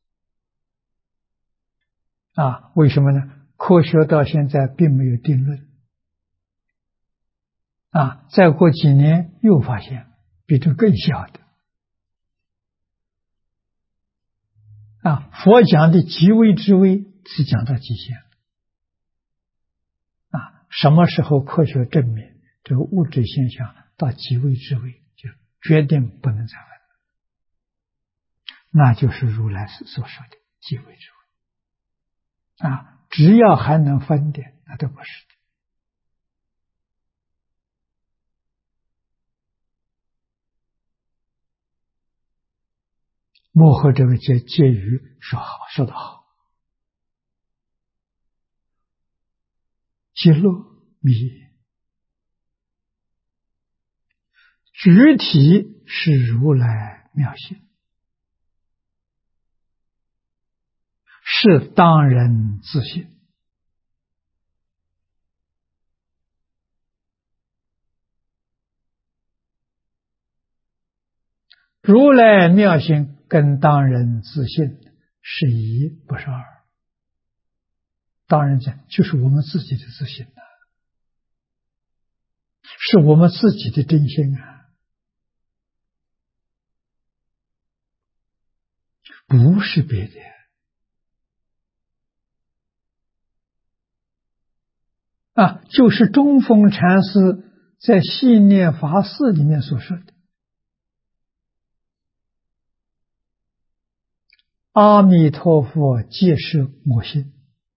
为什么呢？科学到现在并没有定论再过几年又发现比这更小的佛讲的极微之微是讲到极限什么时候科学证明这个物质现象到极微之微，就决定不能再分，那就是如来所说的极微之微只要还能分的，那都不是的。幕后这个结语说得好，极乐密具体是如来妙性，是当人自性。如来妙性跟当人自性是一，不是二。当然讲就是我们自己的自性是我们自己的真心啊，不是别的。就是中峰禅师在信念法事里面所说的阿弥陀佛即是我心，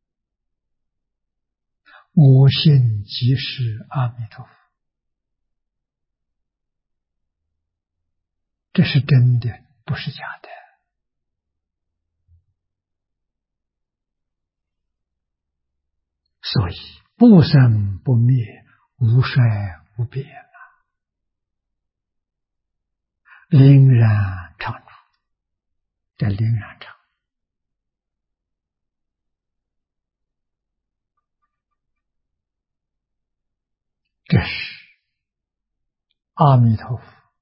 我心即是阿弥陀佛，这是真的，不是假的。所以不生不灭，无衰无变凛然常住，这凛然常，这是阿弥陀佛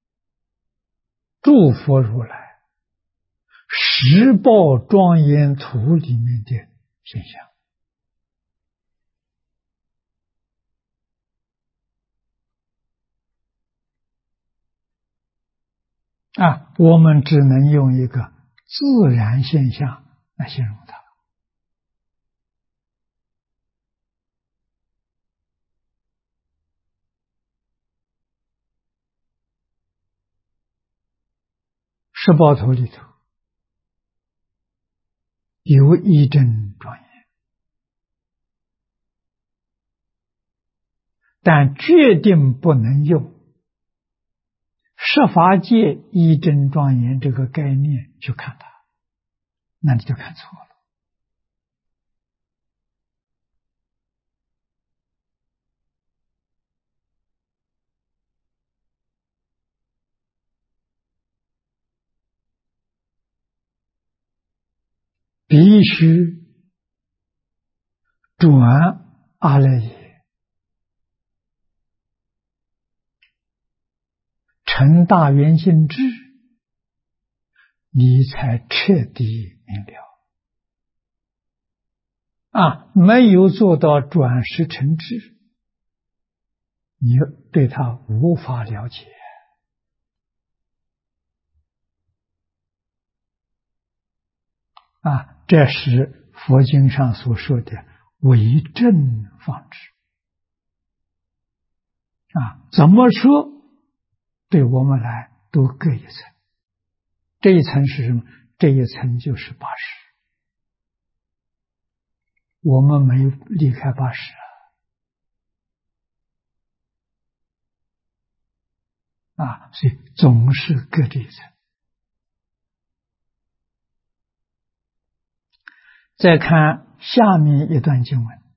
诸佛如来十报庄严图里面的现象。我们只能用一个自然现象来形容它。十报图里头有一真庄严，但决定不能用十法界一真庄严这个概念去看它，那你就看错了。必须转阿赖耶，成大圆性智，你才彻底明了。没有做到转识成智，你对他无法了解。这是佛经上所说的为正方知。怎么说对我们来都各一层。这一层是什么？这一层就是八识，我们没有离开八识所以总是各这一层。再看下面一段经文，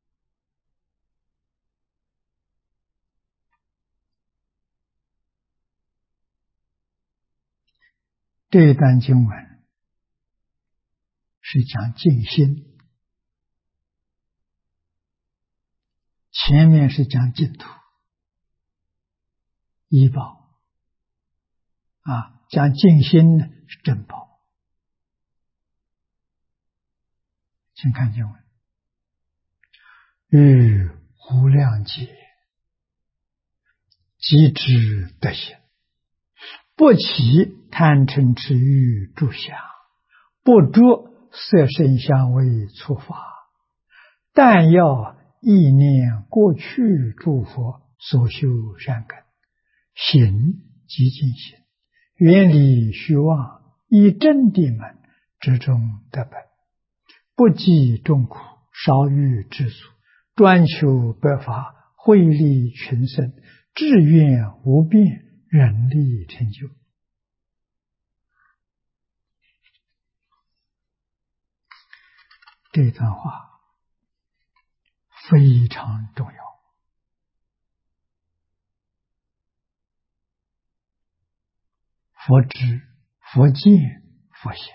这一段经文是讲净心，前面是讲净土依报讲净心呢是正报。请看经文，欲无量劫即知得行，不起贪嗔痴欲住想，不着色声香味触法，但要意念过去诸佛所修善根，行即净行，远离虚妄，以真谛门之中得本，不计众苦，少欲知足，专求百法，惠利群生，志愿无变，人力成就。这段话非常重要。佛知、佛见、佛行。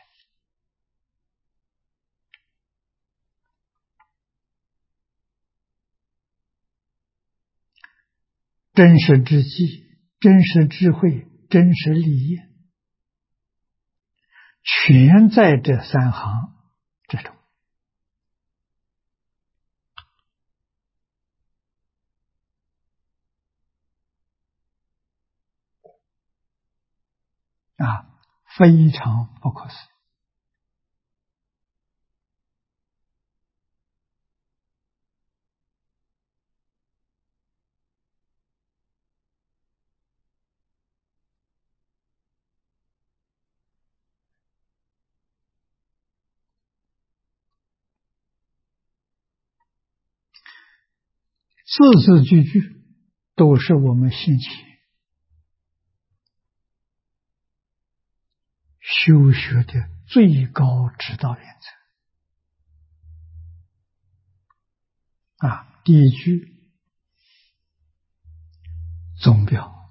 真实之际，真实智慧，真实理业，全在这三行之中。 非常不可思议。字字句句都是我们先前修学的最高指导原则。第一句总表，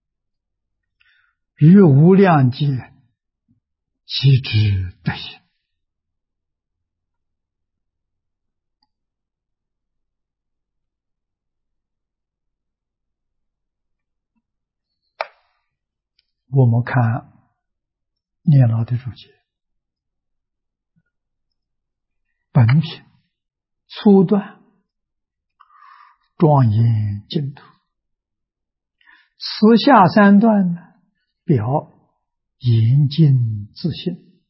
于无量劫即知德行。我们看念老的注解，本品粗断，庄严净土。此下三段呢，表严净自信。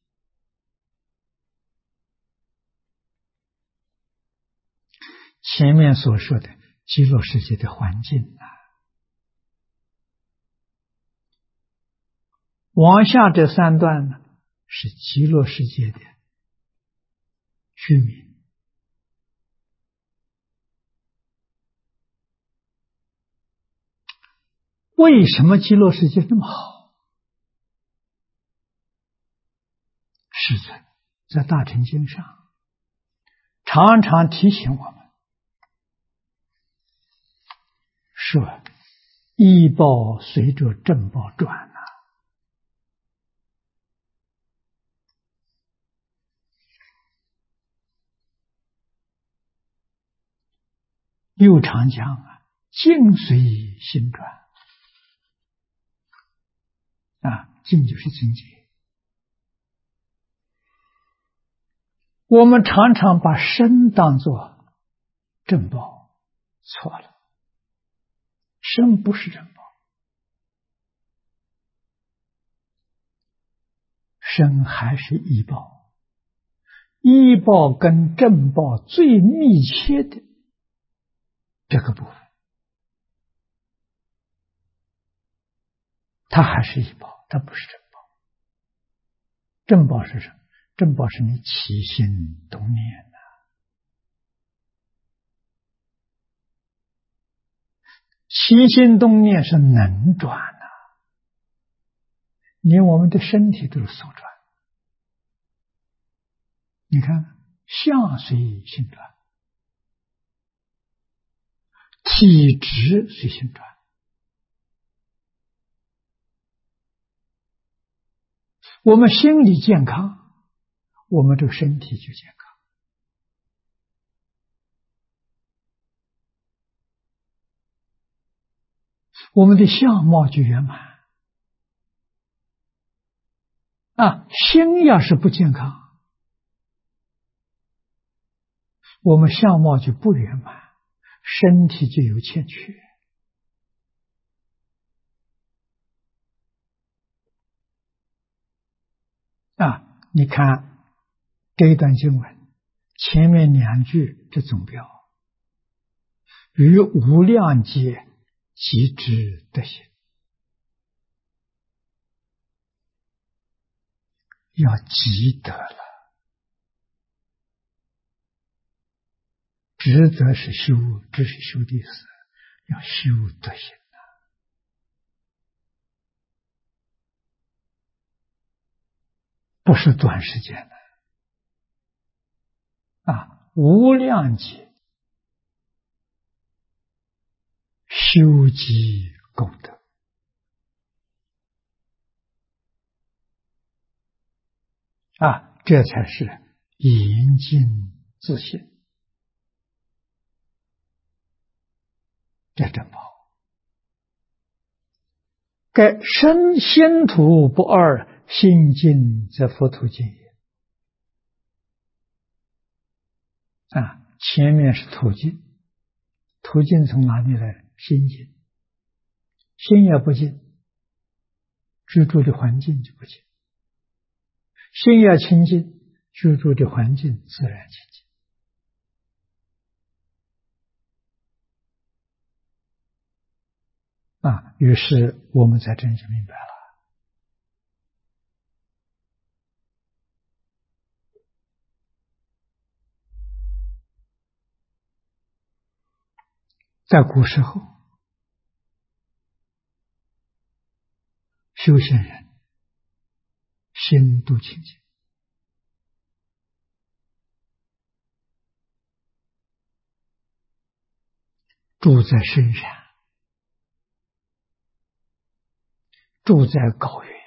前面所说的极乐世界的环境往下这三段呢，是极乐世界的居民。为什么极乐世界那么好？世尊在大乘经上常常提醒我们说，依报随着正报转又常讲境随心转境就是境界。我们常常把身当作正报，错了，身不是正报，身还是依报。依报跟正报最密切的这个部分，它还是依报，它不是正报。正报是什么？正报是你起心动念起心动念是能转连我们的身体都是所转。你看，相随心转，体质随心转。我们心理健康，我们这个身体就健康。我们的相貌就圆满。心要是不健康，我们相貌就不圆满，身体就有欠缺。你看这一段经文前面两句这总标，于无量劫即知德行，要积德了。知德是修，这是修的意思，要修德行不是短时间的无量劫修积功德这才是严净自信，这正报。该身心土不二，心净则佛土净也。前面是土净，土净从哪里来？心净。心也不净， 居住的环境就不净。心要清净，居住的环境自然清净。于是我们才真正明白了。在古时候，修行人心都清净，住在深山，住在高原，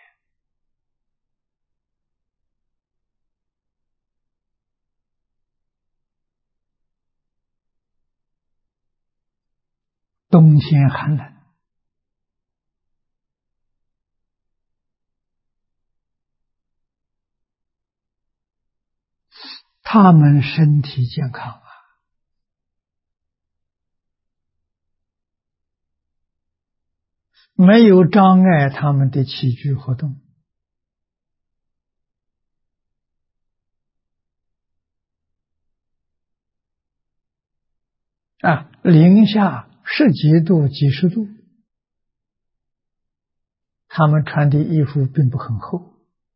冬天寒冷，他们身体健康没有障碍他们的起居活动。零下10几度、几十度，他们穿的衣服并不很厚。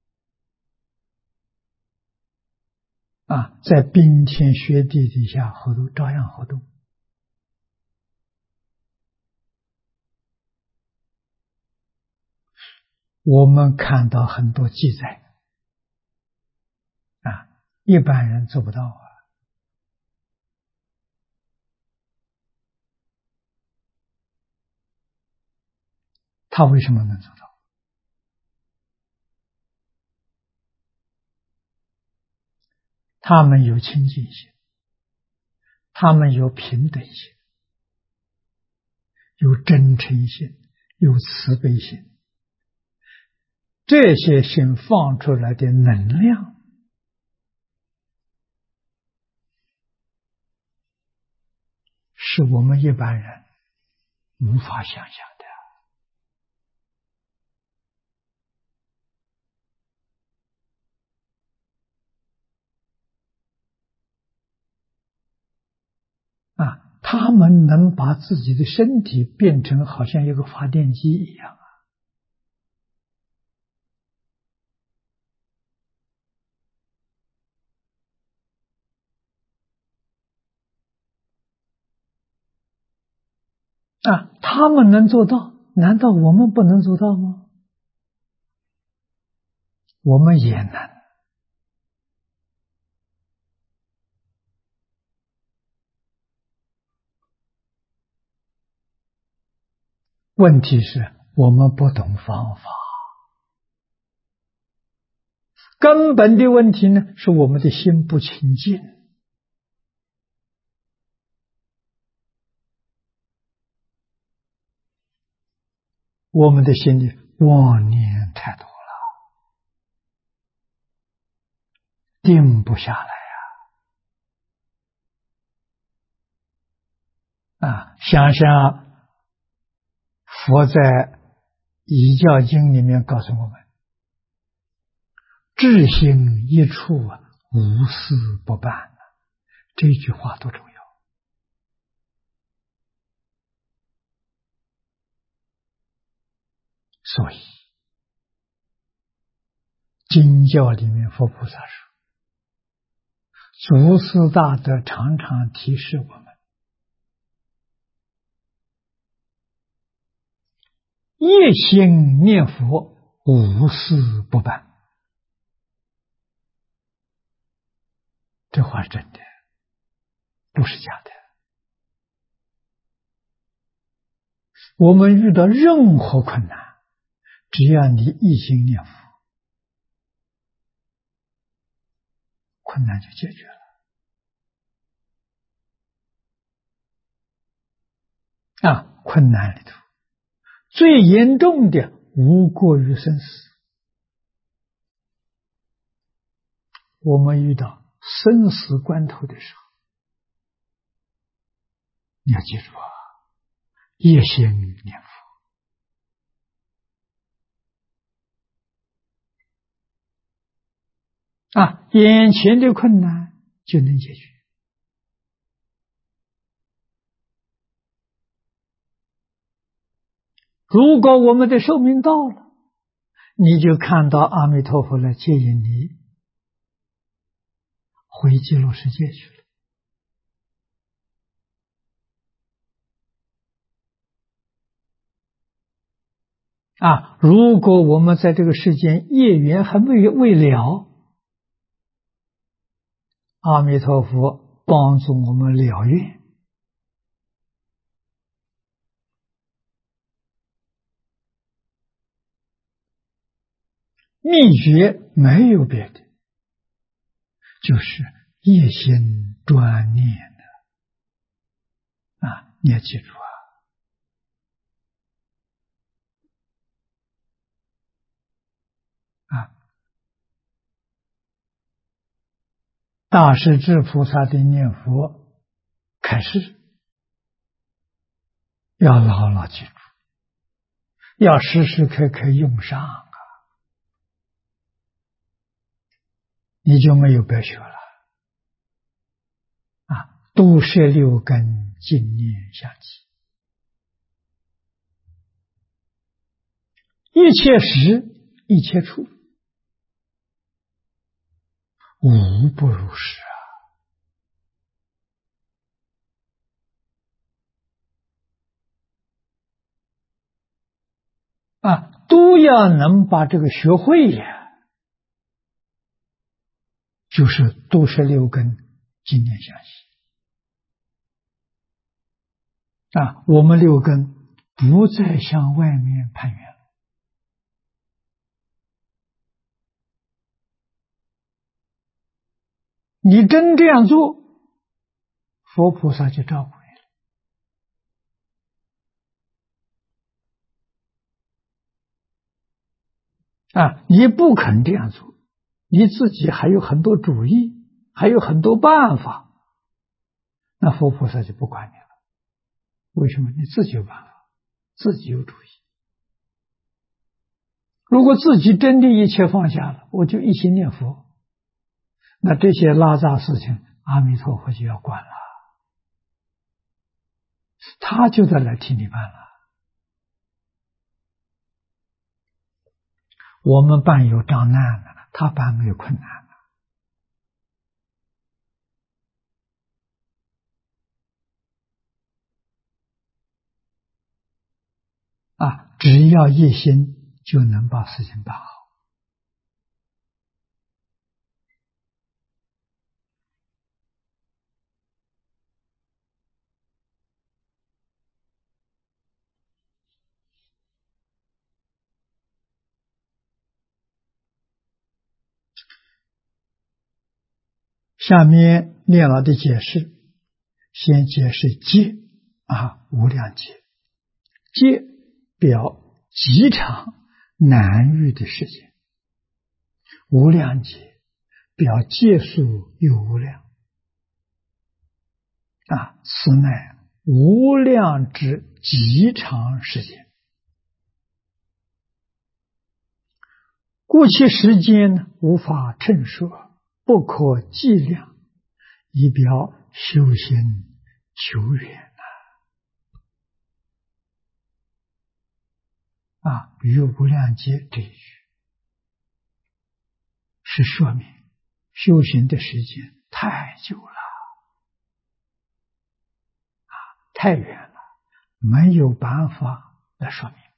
在冰天雪地底下活动，照样活动。我们看到很多记载，一般人做不到。他为什么能做到？他们有清净心，他们有平等心，有真诚心，有慈悲心。这些心放出来的能量，是我们一般人无法想象的。他们能把自己的身体变成好像一个发电机一样。他们能做到，难道我们不能做到吗？我们也能。问题是我们不懂方法。根本的问题呢，是我们的心不清净。我们的心里妄念太多了，定不下来想想佛在《遗教经》里面告诉我们，至心一处无事不办，这句话多重要。所以经教里面佛菩萨说，祖师大德常常提示我们，一心念佛，无事不办。这话是真的，不是假的。我们遇到任何困难，只要你一心念佛，困难就解决了。困难里头最严重的无过于生死。我们遇到生死关头的时候，你要记住一心念佛， 眼前的困难就能解决。如果我们的寿命到了，你就看到阿弥陀佛来接引你回极乐世界去了。如果我们在这个世间业缘还未了，阿弥陀佛帮助我们了愿。秘诀没有别的，就是一心专念的你要记住大势至菩萨的念佛开示，要牢牢记住，要时时刻刻用上你就没有白学了度摄六根，净念相继，一切时一切处，无不如是都要能把这个学会呀，就是度摄六根，净念相继我们六根不再向外面攀缘了。你真这样做，佛菩萨就照顾你了。你不肯这样做，你自己还有很多主意，还有很多办法，那佛菩萨就不管你了。为什么？你自己有办法，自己有主意。如果自己真的一切放下了，我就一心念佛，那这些拉杂事情阿弥陀佛就要管了，他就得来替你办了。我们办有障难的，他办没有困难的只要一心就能把事情办好。下面念老的解释，先解释劫无量劫，劫表极长难遇的世界，无量劫表劫数又无量此乃无量之极长时间，故其时间无法称说，不可计量，以表修行求远于无量劫这一句是说明修行的时间太久了太远了，没有办法来说明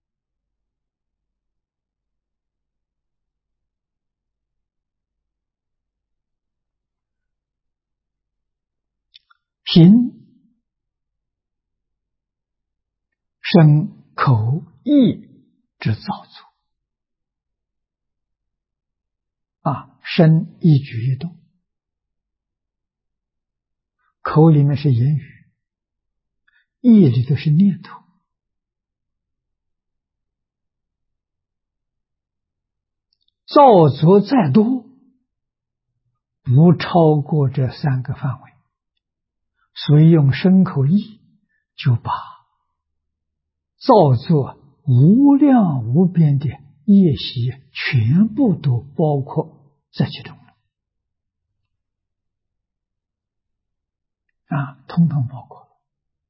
凭身口意之造作身一举一动，口里面是言语，意里头是念头，造作再多不超过这三个范围，所以用身口意就把造作无量无边的业习全部都包括在其中了统统包括了。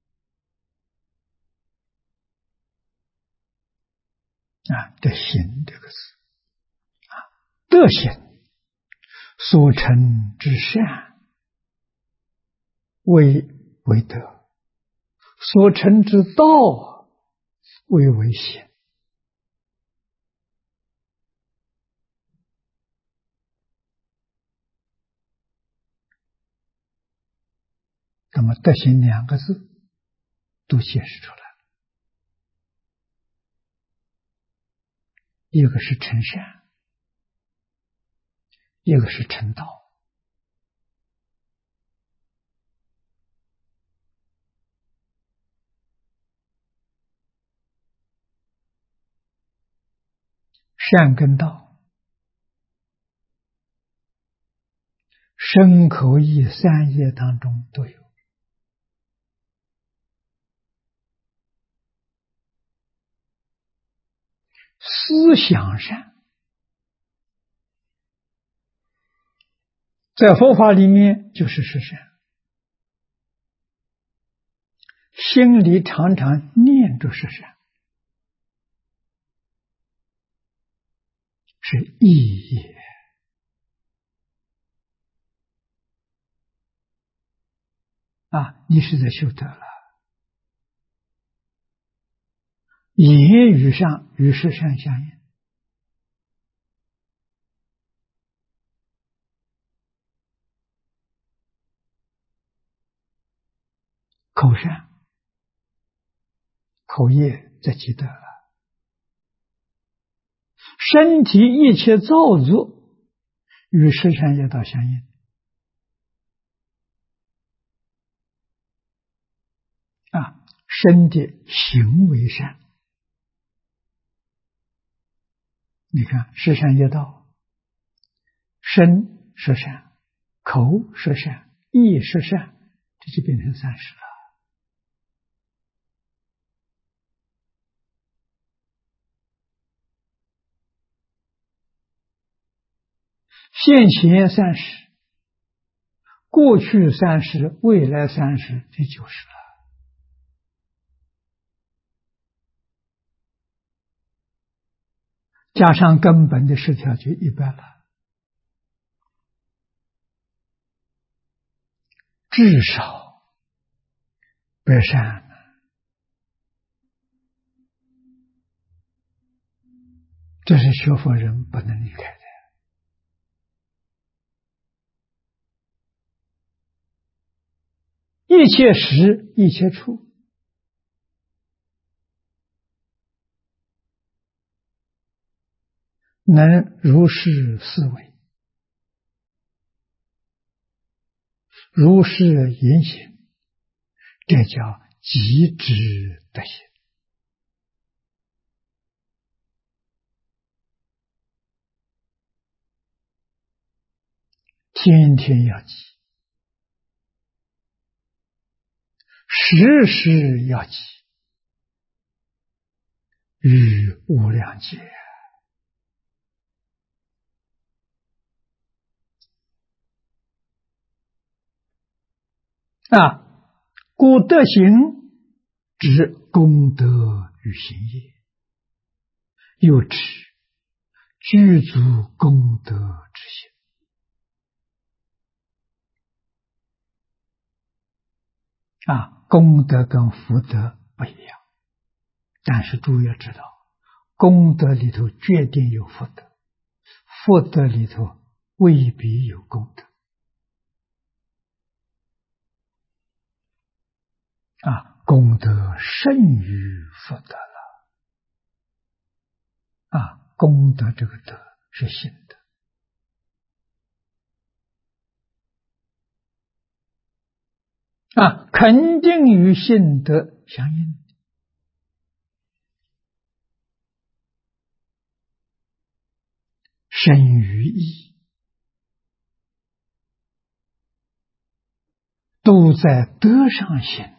德行这个字，德行所成之善为德，所成之道为行。那么德行两个字都解释出来了，一个是成善，一个是成道。善跟道，身口意三业当中都有。思想善，在佛法里面就是是善，心里常常念着是善，是意业。你是在修德了。言语上与是善相应，口善，口业在积德了。身体一切造作与是善业道相应。身的行为善，你看是善业道，身是善，口是善，意是善，这就变成30了。现前30，过去30，未来30，这90了。加上根本的10条就100了，至少100善，这是学佛人不能离开的。一切时，一切处，能如是思维，如是言行，这叫极致德行。天天要记，时时要记，于无量劫。故德行指功德与行业，又指具足功德之行。功德跟福德不一样，但是诸位要知道，功德里头决定有福德，福德里头未必有功德。功德胜于福德了。功德这个德是行德。肯定与信德相应，生于义，都在德上行。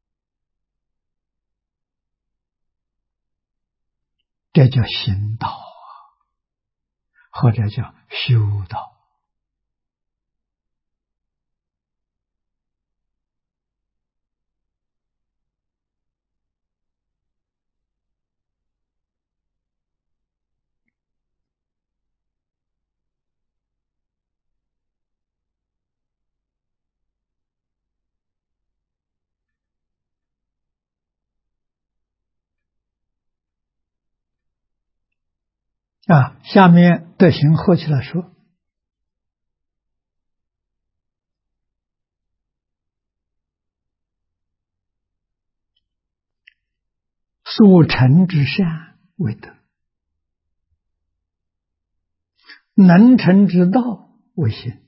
这叫行道。 或者叫修道。下面德行合起来说：所成之善为德，能成之道为行。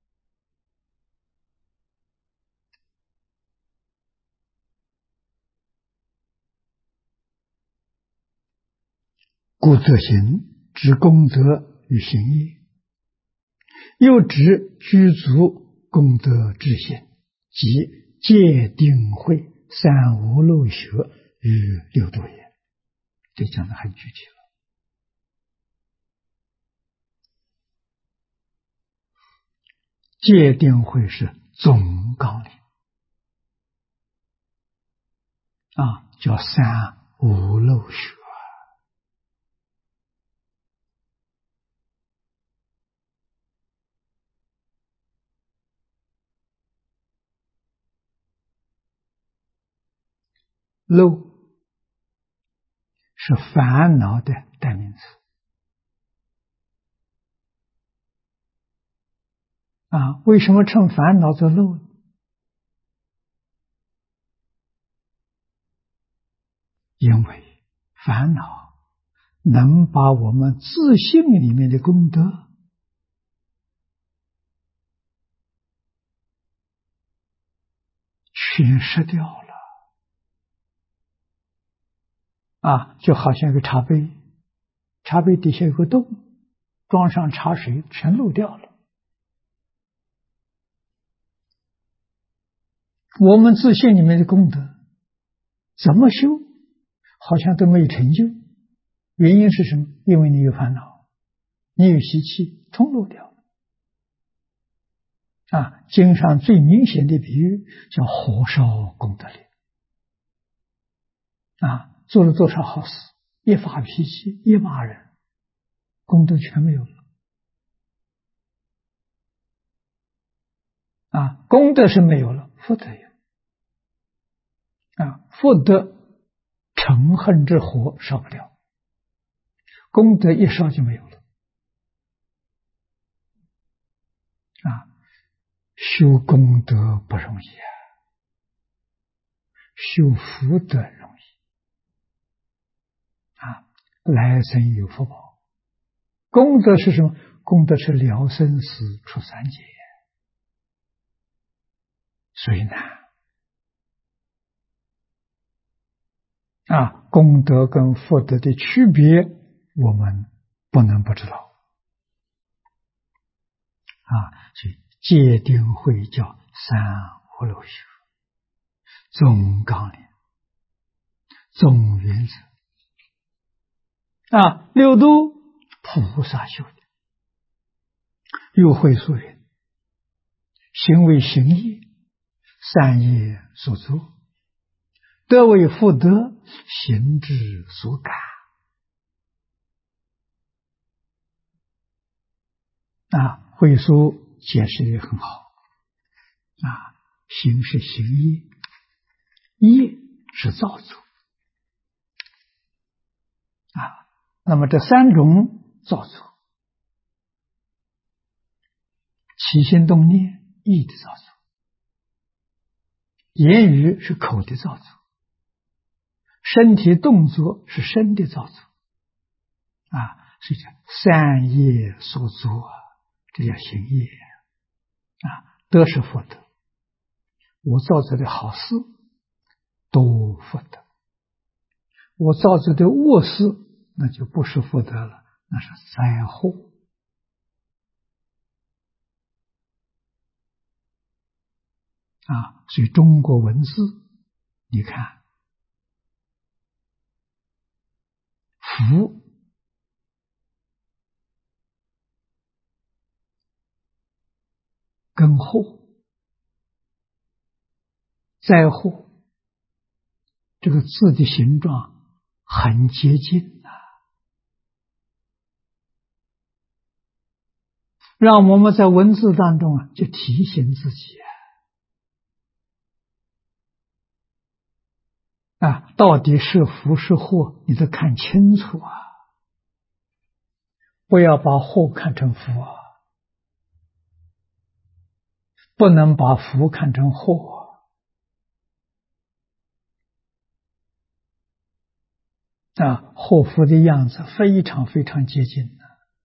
故则行之功德与行业，又指具足功德之行，即戒定慧、三无漏学与六度也。这讲的很具体了。戒定慧是总纲领叫三无漏学。漏是烦恼的代名词为什么称烦恼作漏呢？因为烦恼能把我们自信里面的功德全失掉了就好像一个茶杯，茶杯底下有个洞，装上茶水全漏掉了。我们自信里面的功德怎么修好像都没有成就，原因是什么？因为你有烦恼，你有习气，通漏掉了经上最明显的比喻叫火烧功德林做了多少好事，一发脾气，一骂人，功德全没有了功德是没有了，福德有福德嗔恨之火烧不掉，功德一烧就没有了修功德不容易修福德容易来生有福报。功德是什么？功德是了生死出三界，所以难功德跟福德的区别我们不能不知道所以戒定慧叫三无漏学，总纲领，总原则六度菩萨修的。又会说人行为行业，善业所作，德为福德，行之所感慧疏解释也很好行是行业，业是造作那么这三种造作，起心动念意的造作，言语是口的造作，身体动作是身的造作所以叫善业所作这叫行业德是福德，我造作的好事都福德，我造作的恶事那就不是福德了，那是灾祸所以中国文字你看福跟祸、灾祸这个字的形状很接近让我们在文字当中就提醒自己到底是福是祸，你得看清楚不要把祸看成福不能把福看成祸祸福的样子非常非常接近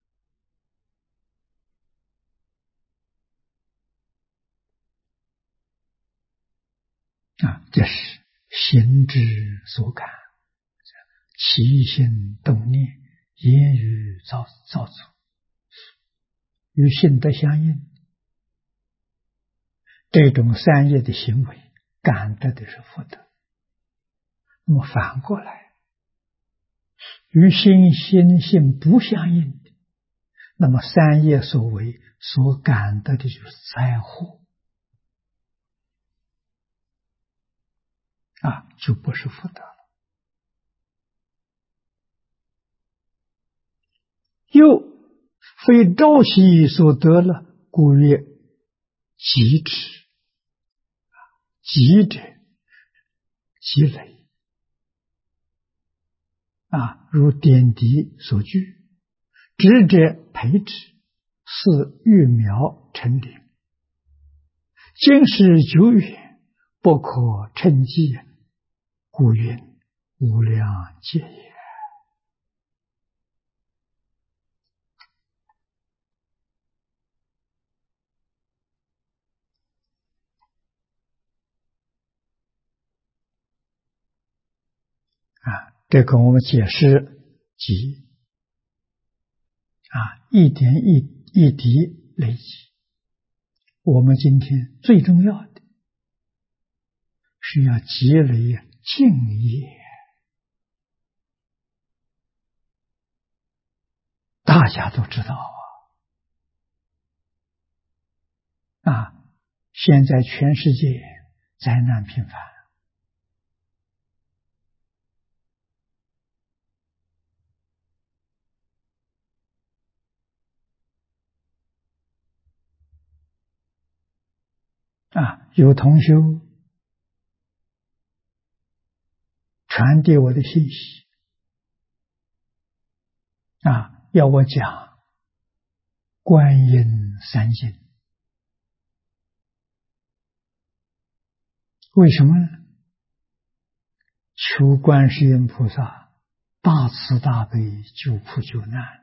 这是心之所感，起心动念，言语造作，与性德相应。这种三业的行为，感得的是福德。那么反过来，与心性不相应的，那么三业所为所感得的就是灾祸就不是福德了。又非朝夕所得了，故曰积之。积者积累如点滴所具，直者培之，似育苗成林。今世久远，不可称计，故云无量劫也。这跟我们解释积一点一滴累积。我们今天最重要的是要积累敬业，大家都知道现在全世界灾难频繁有同修传递我的信息要我讲观音三经。为什么呢？求观世音菩萨大慈大悲，救苦救难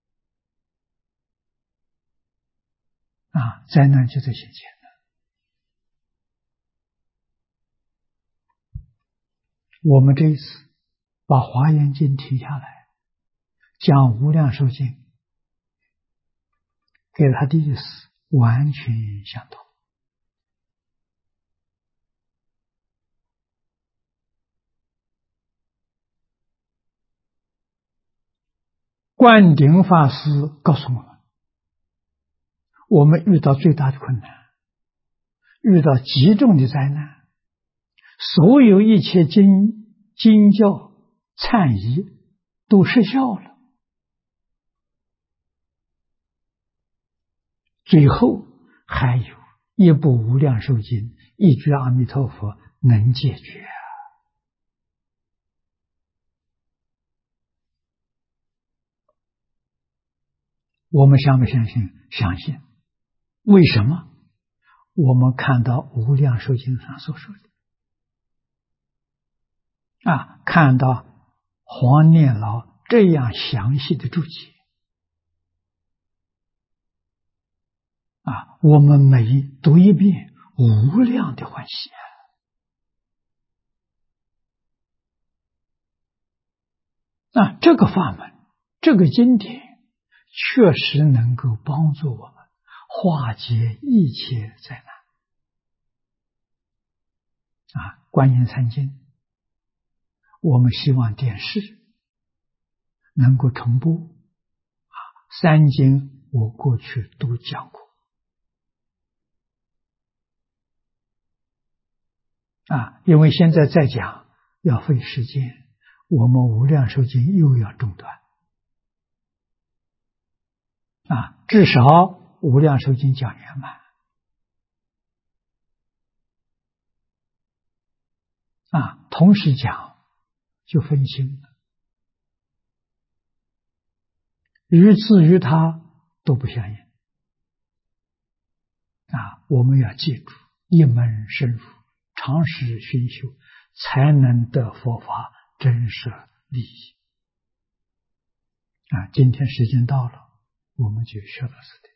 灾难就在眼前我们这一次把华严经停下来，讲无量寿经，给他的意思完全相同灌顶法师告诉我们遇到最大的困难，遇到极重的灾难，所有一切经教忏仪都失效了，最后还有一部无量寿经，一句阿弥陀佛能解决我们相不相信？相信。为什么？我们看到无量寿经上所说的看到黄念老这样详细的注解我们每读一遍，无量的欢喜这个法门，这个经典确实能够帮助我们化解一切灾难观音三经，我们希望电视能够重播三经我过去都讲过因为现在在讲要费时间，我们无量寿经又要中断。至少无量寿经讲圆满。同时讲就分心了，于自于他都不相应。我们要记住，一门深入，长时熏修，才能得佛法真实利益。今天时间到了，我们就学到这里。